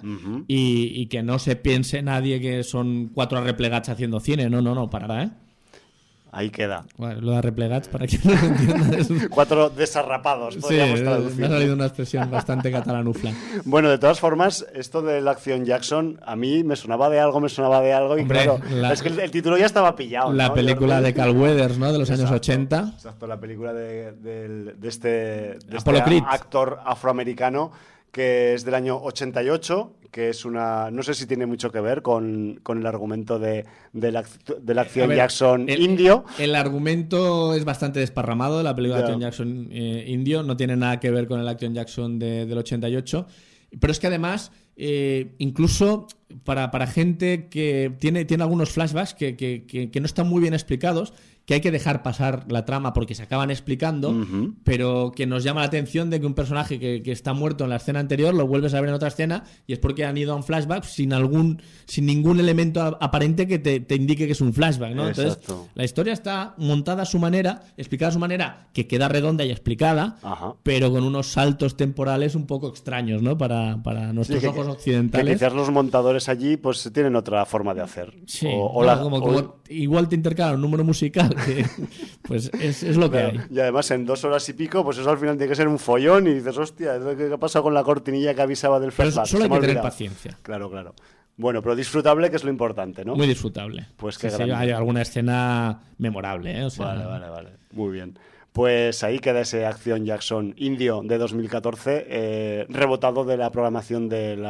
S4: y que no se piense nadie que son 4 arreplegats haciendo cine. No, para nada, ¿eh?
S3: Ahí queda.
S4: Bueno, lo de arreplegats, para quien no lo entienda, es
S3: 4 desarrapados,
S4: sí,
S3: podríamos
S4: me
S3: traducir.
S4: ha salido una expresión bastante catalanufla.
S3: Bueno, de todas formas, esto de la acción Jackson, a mí me sonaba de algo, y
S4: Hombre,
S3: claro,
S4: la-
S3: es que el título ya estaba pillado,
S4: La
S3: ¿no?
S4: película de Carl Weathers, ¿no? De los años
S3: Exacto,
S4: 80.
S3: Exacto, la película de este
S4: Apollo Creed.
S3: actor afroamericano que es del año 88, que es una... No sé si tiene mucho que ver con el argumento de la acción
S4: A ver,
S3: Jackson indio.
S4: El argumento es bastante desparramado de la película de
S3: Ya.
S4: Action Jackson indio, no tiene nada que ver con el Action Jackson del 88, pero es que además, incluso para gente que tiene algunos flashbacks que no están muy bien explicados, que hay que dejar pasar la trama porque se acaban explicando, pero que nos llama la atención de que un personaje que está muerto en la escena anterior lo vuelves a ver en otra escena y es porque han ido a un flashback sin ningún elemento aparente que te indique que es un flashback, ¿no? Entonces,
S3: Exacto.
S4: la historia está montada a su manera, explicada a su manera, que queda redonda y explicada,
S3: Ajá.
S4: pero con unos saltos temporales un poco extraños, ¿no? Para nuestros
S3: Sí,
S4: ojos
S3: que
S4: occidentales.
S3: quizás los montadores allí pues tienen otra forma de hacer.
S4: Sí,
S3: O
S4: no,
S3: la-
S4: como
S3: o-
S4: igual te intercalan un número musical, que pues es lo que hay.
S3: Y además en 2 horas y pico, pues eso al final tiene que ser un follón y dices, hostia, ¿qué ha pasado con la cortinilla que avisaba del
S4: Pero
S3: flashback?
S4: solo hay
S3: Se me
S4: que
S3: ha
S4: tener
S3: olvidado.
S4: paciencia.
S3: Claro, claro. Bueno, pero disfrutable, que es lo importante, ¿no?
S4: Muy disfrutable.
S3: Pues qué
S4: sí,
S3: grande.
S4: hay alguna escena memorable, ¿eh? O sea,
S3: Vale. Muy bien. Pues ahí queda ese Acción Jackson indio de 2014, rebotado de la programación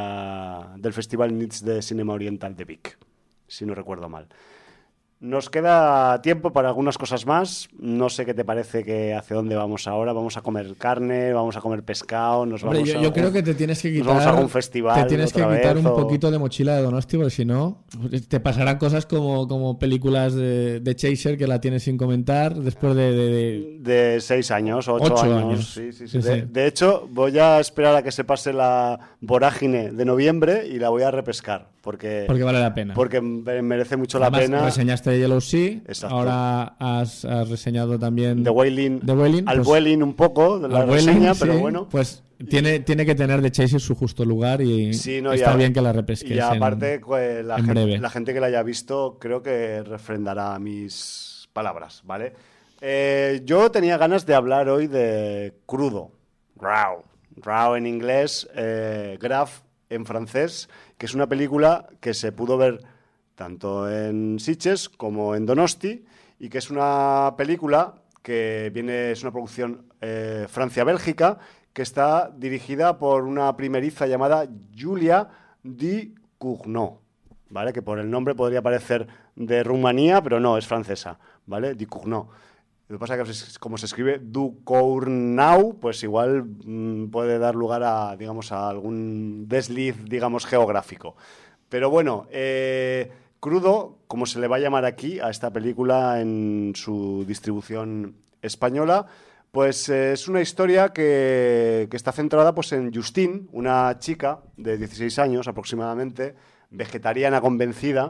S3: del Festival NITS de Cinema Oriental de Vic, si no recuerdo mal. Nos queda tiempo para algunas cosas más. No sé qué te parece que hacia dónde vamos ahora. ¿Vamos a comer carne? ¿Vamos a comer pescado?
S4: Hombre, yo creo que te tienes que
S3: nos
S4: quitar.
S3: vamos a algún festival
S4: Te tienes que
S3: otra
S4: quitar
S3: vez,
S4: un
S3: o-
S4: poquito de mochila de Donosti, porque si no, te pasarán cosas como películas de Chaser que la tienes sin comentar después
S3: De 6 años, 8
S4: 8
S3: años.
S4: años.
S3: Sí.
S4: Sí,
S3: De,
S4: sí.
S3: de hecho, voy a esperar a que se pase la vorágine de noviembre y la voy a repescar. Porque
S4: Porque vale la pena.
S3: merece mucho
S4: Además,
S3: la pena.
S4: reseñaste reseñaste Yellow Sea,
S3: Exacto.
S4: ahora has reseñado también
S3: The Wailing,
S4: pues,
S3: al Wailing un poco de la
S4: al Wailing,
S3: reseña,
S4: sí,
S3: pero bueno.
S4: pues tiene que tener The Chaser su justo lugar y
S3: Sí, no,
S4: está
S3: ya-
S4: bien que la repesques
S3: Y aparte,
S4: en breve.
S3: la gente que la haya visto creo que refrendará mis palabras, ¿vale? Yo tenía ganas de hablar hoy de Crudo, Raw. Raw en inglés, Graf en francés, que es una película que se pudo ver tanto en Sitges como en Donosti, y que es una película que es una producción Francia-Bélgica, que está dirigida por una primeriza llamada Julia Ducournau, ¿vale? Que por el nombre podría parecer de Rumanía, pero no, es francesa, ¿vale? Ducournau. Lo que pasa es que como se escribe Ducournau, pues igual puede dar lugar a, digamos, a algún desliz, digamos, geográfico. Pero bueno, Crudo, como se le va a llamar aquí a esta película en su distribución española, pues es una historia que está centrada pues, en Justine, una chica de 16 años aproximadamente, vegetariana convencida,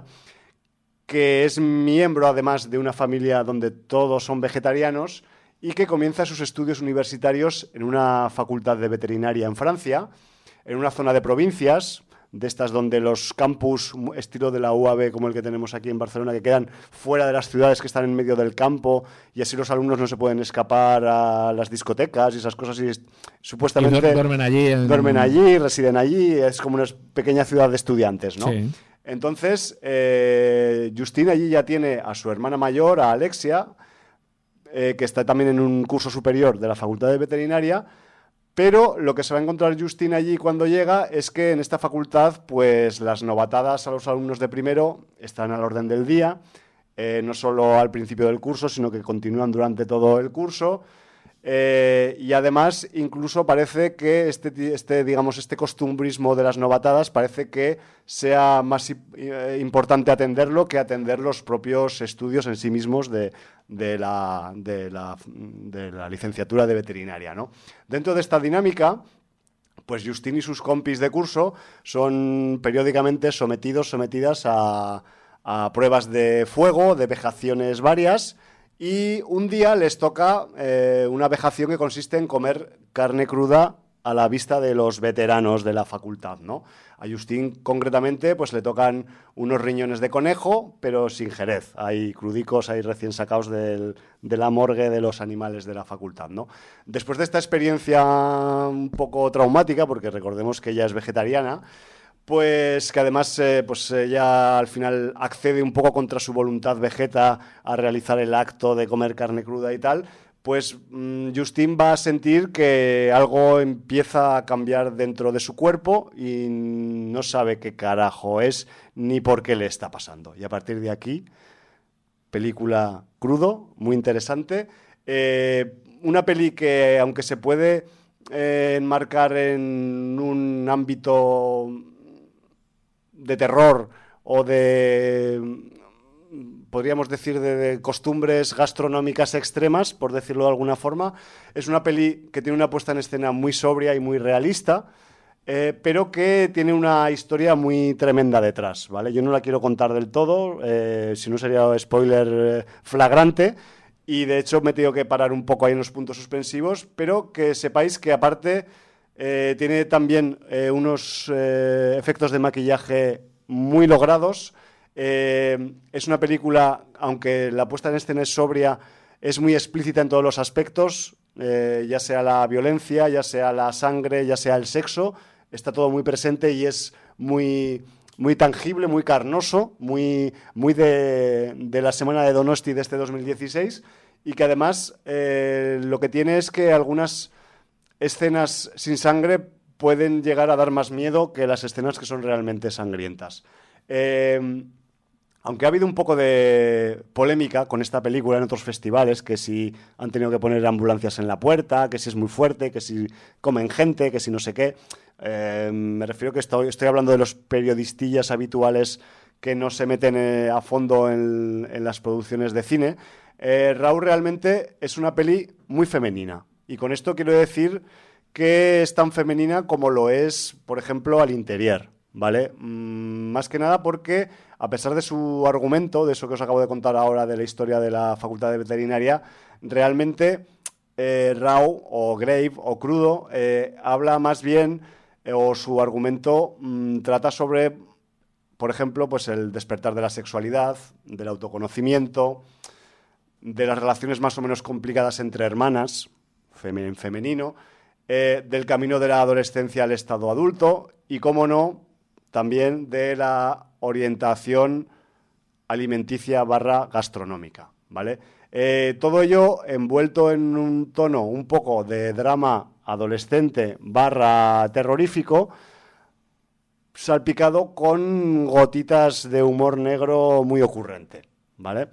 S3: que es miembro además de una familia donde todos son vegetarianos y que comienza sus estudios universitarios en una facultad de veterinaria en Francia, en una zona de provincias, de estas donde los campus, estilo de la UAB como el que tenemos aquí en Barcelona, que quedan fuera de las ciudades, que están en medio del campo, y así los alumnos no se pueden escapar a las discotecas y esas cosas, y supuestamente
S4: duermen allí.
S3: Duermen allí, residen allí, es como una pequeña ciudad de estudiantes, ¿no?
S4: Sí.
S3: Entonces, Justine allí ya tiene a su hermana mayor, a Alexia, que está también en un curso superior de la Facultad de Veterinaria, pero lo que se va a encontrar Justine allí cuando llega es que en esta facultad, pues las novatadas a los alumnos de primero están al orden del día, no solo al principio del curso, sino que continúan durante todo el curso. Y además, incluso parece que este costumbrismo de las novatadas parece que sea más importante atenderlo que atender los propios estudios en sí mismos de la licenciatura de veterinaria, ¿no? Dentro de esta dinámica, pues Justine y sus compis de curso son periódicamente sometidas a pruebas de fuego, de vejaciones varias. Y un día les toca una vejación que consiste en comer carne cruda a la vista de los veteranos de la facultad, ¿no? A Justine, concretamente, pues le tocan unos riñones de conejo, pero sin jerez. Hay crudicos, hay recién sacados de la morgue de los animales de la facultad, ¿no? Después de esta experiencia un poco traumática, porque recordemos que ella es vegetariana, pues que además pues ella al final accede un poco contra su voluntad vegeta a realizar el acto de comer carne cruda y tal, pues Justine va a sentir que algo empieza a cambiar dentro de su cuerpo y no sabe qué carajo es ni por qué le está pasando. Y a partir de aquí, película Crudo, muy interesante. Una peli que, aunque se puede enmarcar en un ámbito de terror o podríamos decir, de costumbres gastronómicas extremas, por decirlo de alguna forma. Es una peli que tiene una puesta en escena muy sobria y muy realista, pero que tiene una historia muy tremenda detrás, ¿vale? Yo no la quiero contar del todo, si no sería spoiler flagrante, y de hecho me he tenido que parar un poco ahí en los puntos suspensivos, pero que sepáis que aparte tiene también unos efectos de maquillaje muy logrados. Es una película, aunque la puesta en escena es sobria, es muy explícita en todos los aspectos, ya sea la violencia, ya sea la sangre, ya sea el sexo, está todo muy presente y es muy, muy tangible, muy carnoso, muy de la semana de Donosti de este 2016, y que además lo que tiene es que algunas escenas sin sangre pueden llegar a dar más miedo que las escenas que son realmente sangrientas. Aunque ha habido un poco de polémica con esta película en otros festivales, que si han tenido que poner ambulancias en la puerta, que si es muy fuerte, que si comen gente, que si no sé qué. Me refiero que estoy hablando de los periodistillas habituales que no se meten a fondo en las producciones de cine. Raúl realmente es una peli muy femenina. Y con esto quiero decir que es tan femenina como lo es, por ejemplo, Al Interior, ¿vale? Más que nada porque, a pesar de su argumento, de eso que os acabo de contar ahora de la historia de la Facultad de Veterinaria, realmente Raw o Grave o Crudo habla más bien, o su argumento trata sobre, por ejemplo, pues el despertar de la sexualidad, del autoconocimiento, de las relaciones más o menos complicadas entre hermanas, en femenino, del camino de la adolescencia al estado adulto y, cómo no, también de la orientación alimenticia / gastronómica, ¿vale? Todo ello envuelto en un tono un poco de drama adolescente / terrorífico, salpicado con gotitas de humor negro muy ocurrente, ¿vale?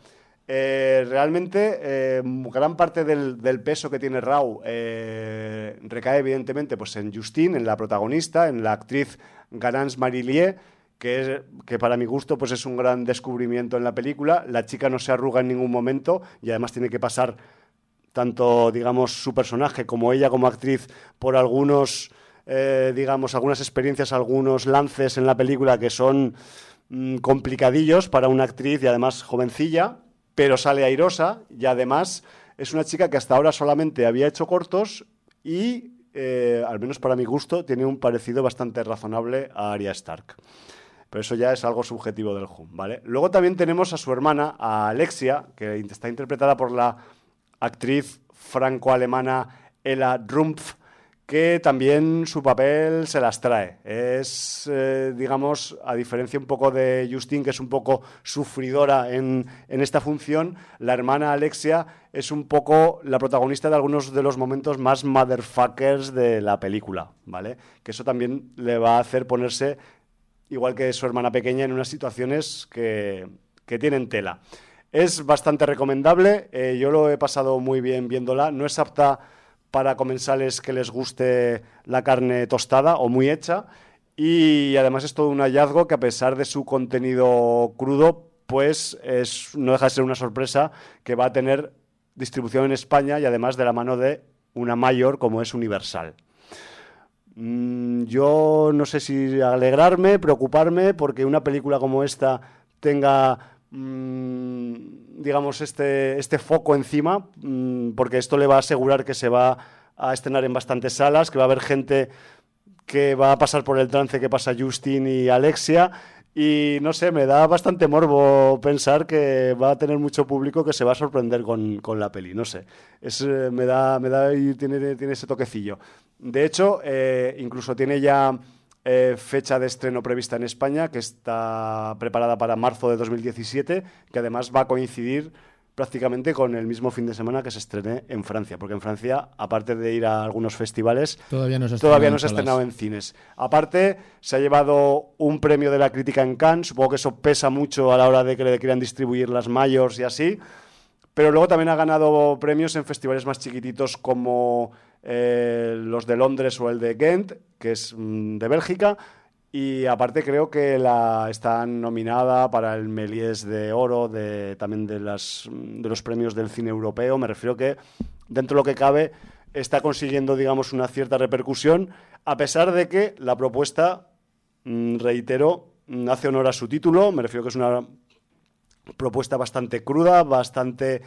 S3: Realmente gran parte del peso que tiene Raw recae evidentemente pues en Justine, en la protagonista, en la actriz Garance Marillier, que para mi gusto pues es un gran descubrimiento en la película. La chica no se arruga en ningún momento y además tiene que pasar tanto, digamos, su personaje como ella como actriz por algunos, digamos, algunas experiencias, algunos lances en la película que son complicadillos para una actriz y además jovencilla, pero sale airosa y además es una chica que hasta ahora solamente había hecho cortos y, al menos para mi gusto, tiene un parecido bastante razonable a Arya Stark. Pero eso ya es algo subjetivo del Who, ¿vale? Luego también tenemos a su hermana, a Alexia, que está interpretada por la actriz franco-alemana Ella Rumpf, que también su papel se las trae. Es, digamos, a diferencia un poco de Justine, que es un poco sufridora en esta función, la hermana Alexia es un poco la protagonista de algunos de los momentos más motherfuckers de la película, ¿vale? Que eso también le va a hacer ponerse, igual que su hermana pequeña, en unas situaciones que tienen tela. Es bastante recomendable, yo lo he pasado muy bien viéndola. No es apta para comensales que les guste la carne tostada o muy hecha, y además es todo un hallazgo que, a pesar de su contenido crudo, pues no deja de ser una sorpresa que va a tener distribución en España y además de la mano de una mayor como es Universal. Yo no sé si alegrarme, preocuparme, porque una película como esta tenga, digamos, este foco encima, porque esto le va a asegurar que se va a estrenar en bastantes salas, que va a haber gente que va a pasar por el trance que pasa Justine y Alexia, y no sé, me da bastante morbo pensar que va a tener mucho público que se va a sorprender con la peli, no sé, me da y tiene ese toquecillo. De hecho, incluso tiene ya fecha de estreno prevista en España, que está preparada para marzo de 2017, que además va a coincidir prácticamente con el mismo fin de semana que se estrene en Francia, porque en Francia, aparte de ir a algunos festivales, todavía no se ha estrenado en cines. Aparte, se ha llevado un premio de la crítica en Cannes, supongo que eso pesa mucho a la hora de que le quieran distribuir las mayors y así, pero luego también ha ganado premios en festivales más chiquititos como los de Londres o el de Ghent, que es de Bélgica, y aparte creo que está nominada para el Méliès de Oro, también de los premios del cine europeo. Me refiero que, dentro de lo que cabe, está consiguiendo, digamos, una cierta repercusión, a pesar de que la propuesta, reitero, hace honor a su título. Me refiero que es una propuesta bastante cruda, bastante,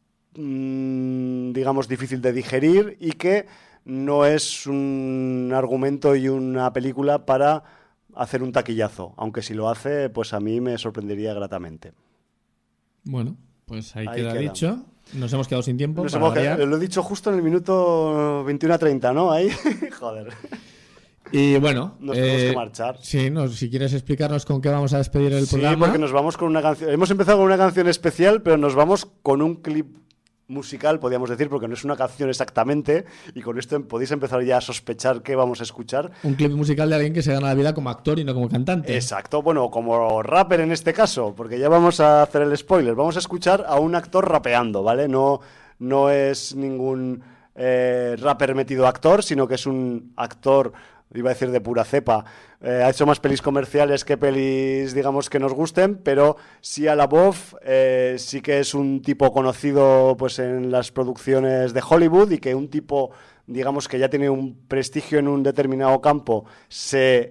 S3: digamos, difícil de digerir, y que no es un argumento y una película para hacer un taquillazo, aunque si lo hace, pues a mí me sorprendería gratamente.
S4: Bueno, pues ahí queda dicho. Nos hemos quedado sin tiempo.
S3: Lo he dicho justo en el minuto 21:30, ¿no? Ahí, joder.
S4: Y bueno,
S3: nos tenemos que marchar.
S4: Sí, si quieres explicarnos con qué vamos a despedir el programa.
S3: Sí, porque nos vamos con una canción. Hemos empezado con una canción especial, pero nos vamos con un clip musical, podríamos decir, porque no es una canción exactamente, y con esto podéis empezar ya a sospechar qué vamos a escuchar.
S4: Un clip musical de alguien que se gana la vida como actor y no como cantante.
S3: Exacto, bueno, como rapper en este caso, porque ya vamos a hacer el spoiler. Vamos a escuchar a un actor rapeando, ¿vale? No es ningún rapper metido actor, sino que es un actor, iba a decir de pura cepa. Ha hecho más pelis comerciales que pelis, digamos, que nos gusten, pero sí a la voz, sí que es un tipo conocido pues en las producciones de Hollywood, y que un tipo, digamos, que ya tiene un prestigio en un determinado campo, se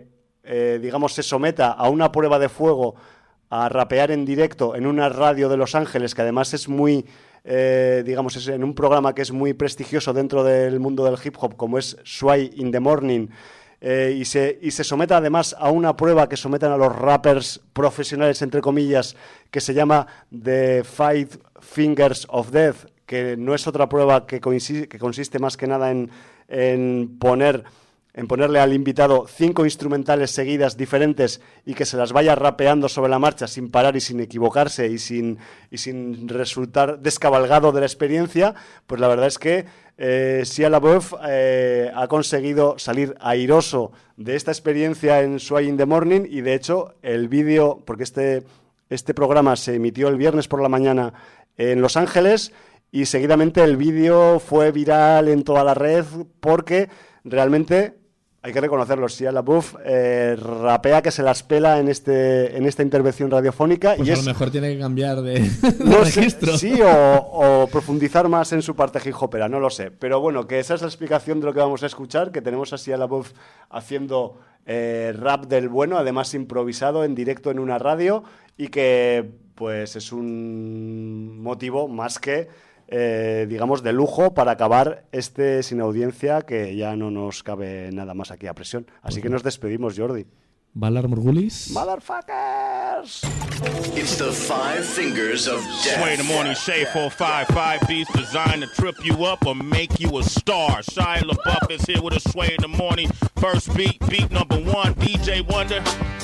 S3: digamos, se someta a una prueba de fuego a rapear en directo en una radio de Los Ángeles, que además es muy, digamos, es en un programa que es muy prestigioso dentro del mundo del hip hop, como es Sway in the Morning, y se someta además a una prueba que someten a los rappers profesionales, entre comillas, que se llama The Five Fingers of Death, que no es otra prueba que consiste más que nada en ponerle al invitado 5 instrumentales seguidas diferentes y que se las vaya rapeando sobre la marcha sin parar y sin equivocarse y sin resultar descabalgado de la experiencia. Pues la verdad es que Shia LaBeouf ha conseguido salir airoso de esta experiencia en Sway in the Morning, y de hecho el vídeo, porque este programa se emitió el viernes por la mañana en Los Ángeles, y seguidamente el vídeo fue viral en toda la red porque realmente, hay que reconocerlo, Shia LaBeouf rapea que se las pela en esta intervención radiofónica.
S4: Pues
S3: y
S4: a lo mejor tiene que cambiar de
S3: no sé,
S4: registro.
S3: sí, o profundizar más en su parte hip hopera, no lo sé. Pero bueno, que esa es la explicación de lo que vamos a escuchar, que tenemos a Shia LaBeouf haciendo rap del bueno, además improvisado en directo en una radio, y que pues es un motivo más que digamos, de lujo para acabar sin audiencia, que ya no nos cabe nada más aquí a presión. Así que nos despedimos, Jordi.
S4: Valar Morgulis.
S3: Motherfuckers!
S5: It's the 5 fingers of death.
S6: Sway in the morning, Shay 455 beats designed to trip you up or make you a star. Shia LaBeouf is here with a Sway in the morning. First beat number 1, DJ Wonder.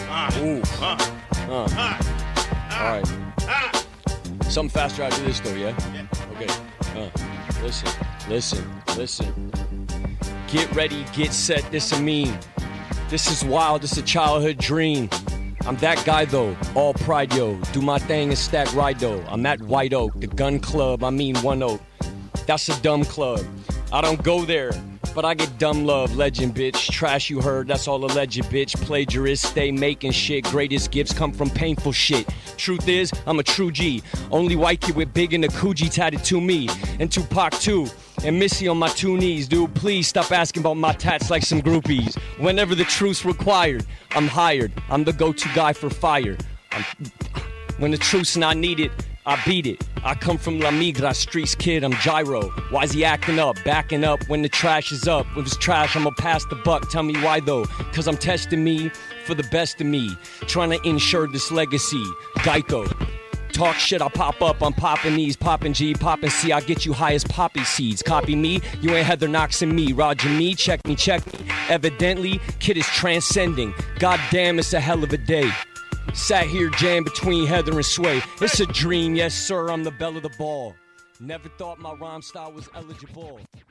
S7: All right. Something faster, I'll do this though, yeah? Okay. Listen. Get ready, get set, this a meme. This is wild, this a childhood dream. I'm that guy though, all pride yo. Do my thing and stack ride though. I'm at White Oak, the gun club, I mean One Oak. That's a dumb club. I don't go there, but I get dumb love. Legend, bitch. Trash you heard, that's all alleged, bitch. Plagiarist, stay making shit. Greatest gifts come from painful shit. Truth is, I'm a true G. Only white kid with big in the Coogee tatted to me. And Tupac too. And Missy on my 2 knees. Dude, please stop asking about my tats like some groupies. Whenever the truth's required, I'm hired. I'm the go-to guy for fire. When the truth's not needed, I beat it. I come from La Migra, streets kid, I'm Gyro. Why's he acting up, backing up when the trash is up? If it's trash, I'ma pass the buck, tell me why though? Cause I'm testing me for the best of me. Trying to ensure this legacy, Geico. Talk shit, I pop up, I'm popping these, popping G, popping C, I get you high as poppy seeds. Copy me, you ain't Heather Knox and me. Roger me, check me. Evidently, kid is transcending. God damn, it's a hell of a day. Sat here jammed between Heather and Sway. It's a dream, yes sir, I'm the belle of the ball. Never thought my rhyme style was eligible.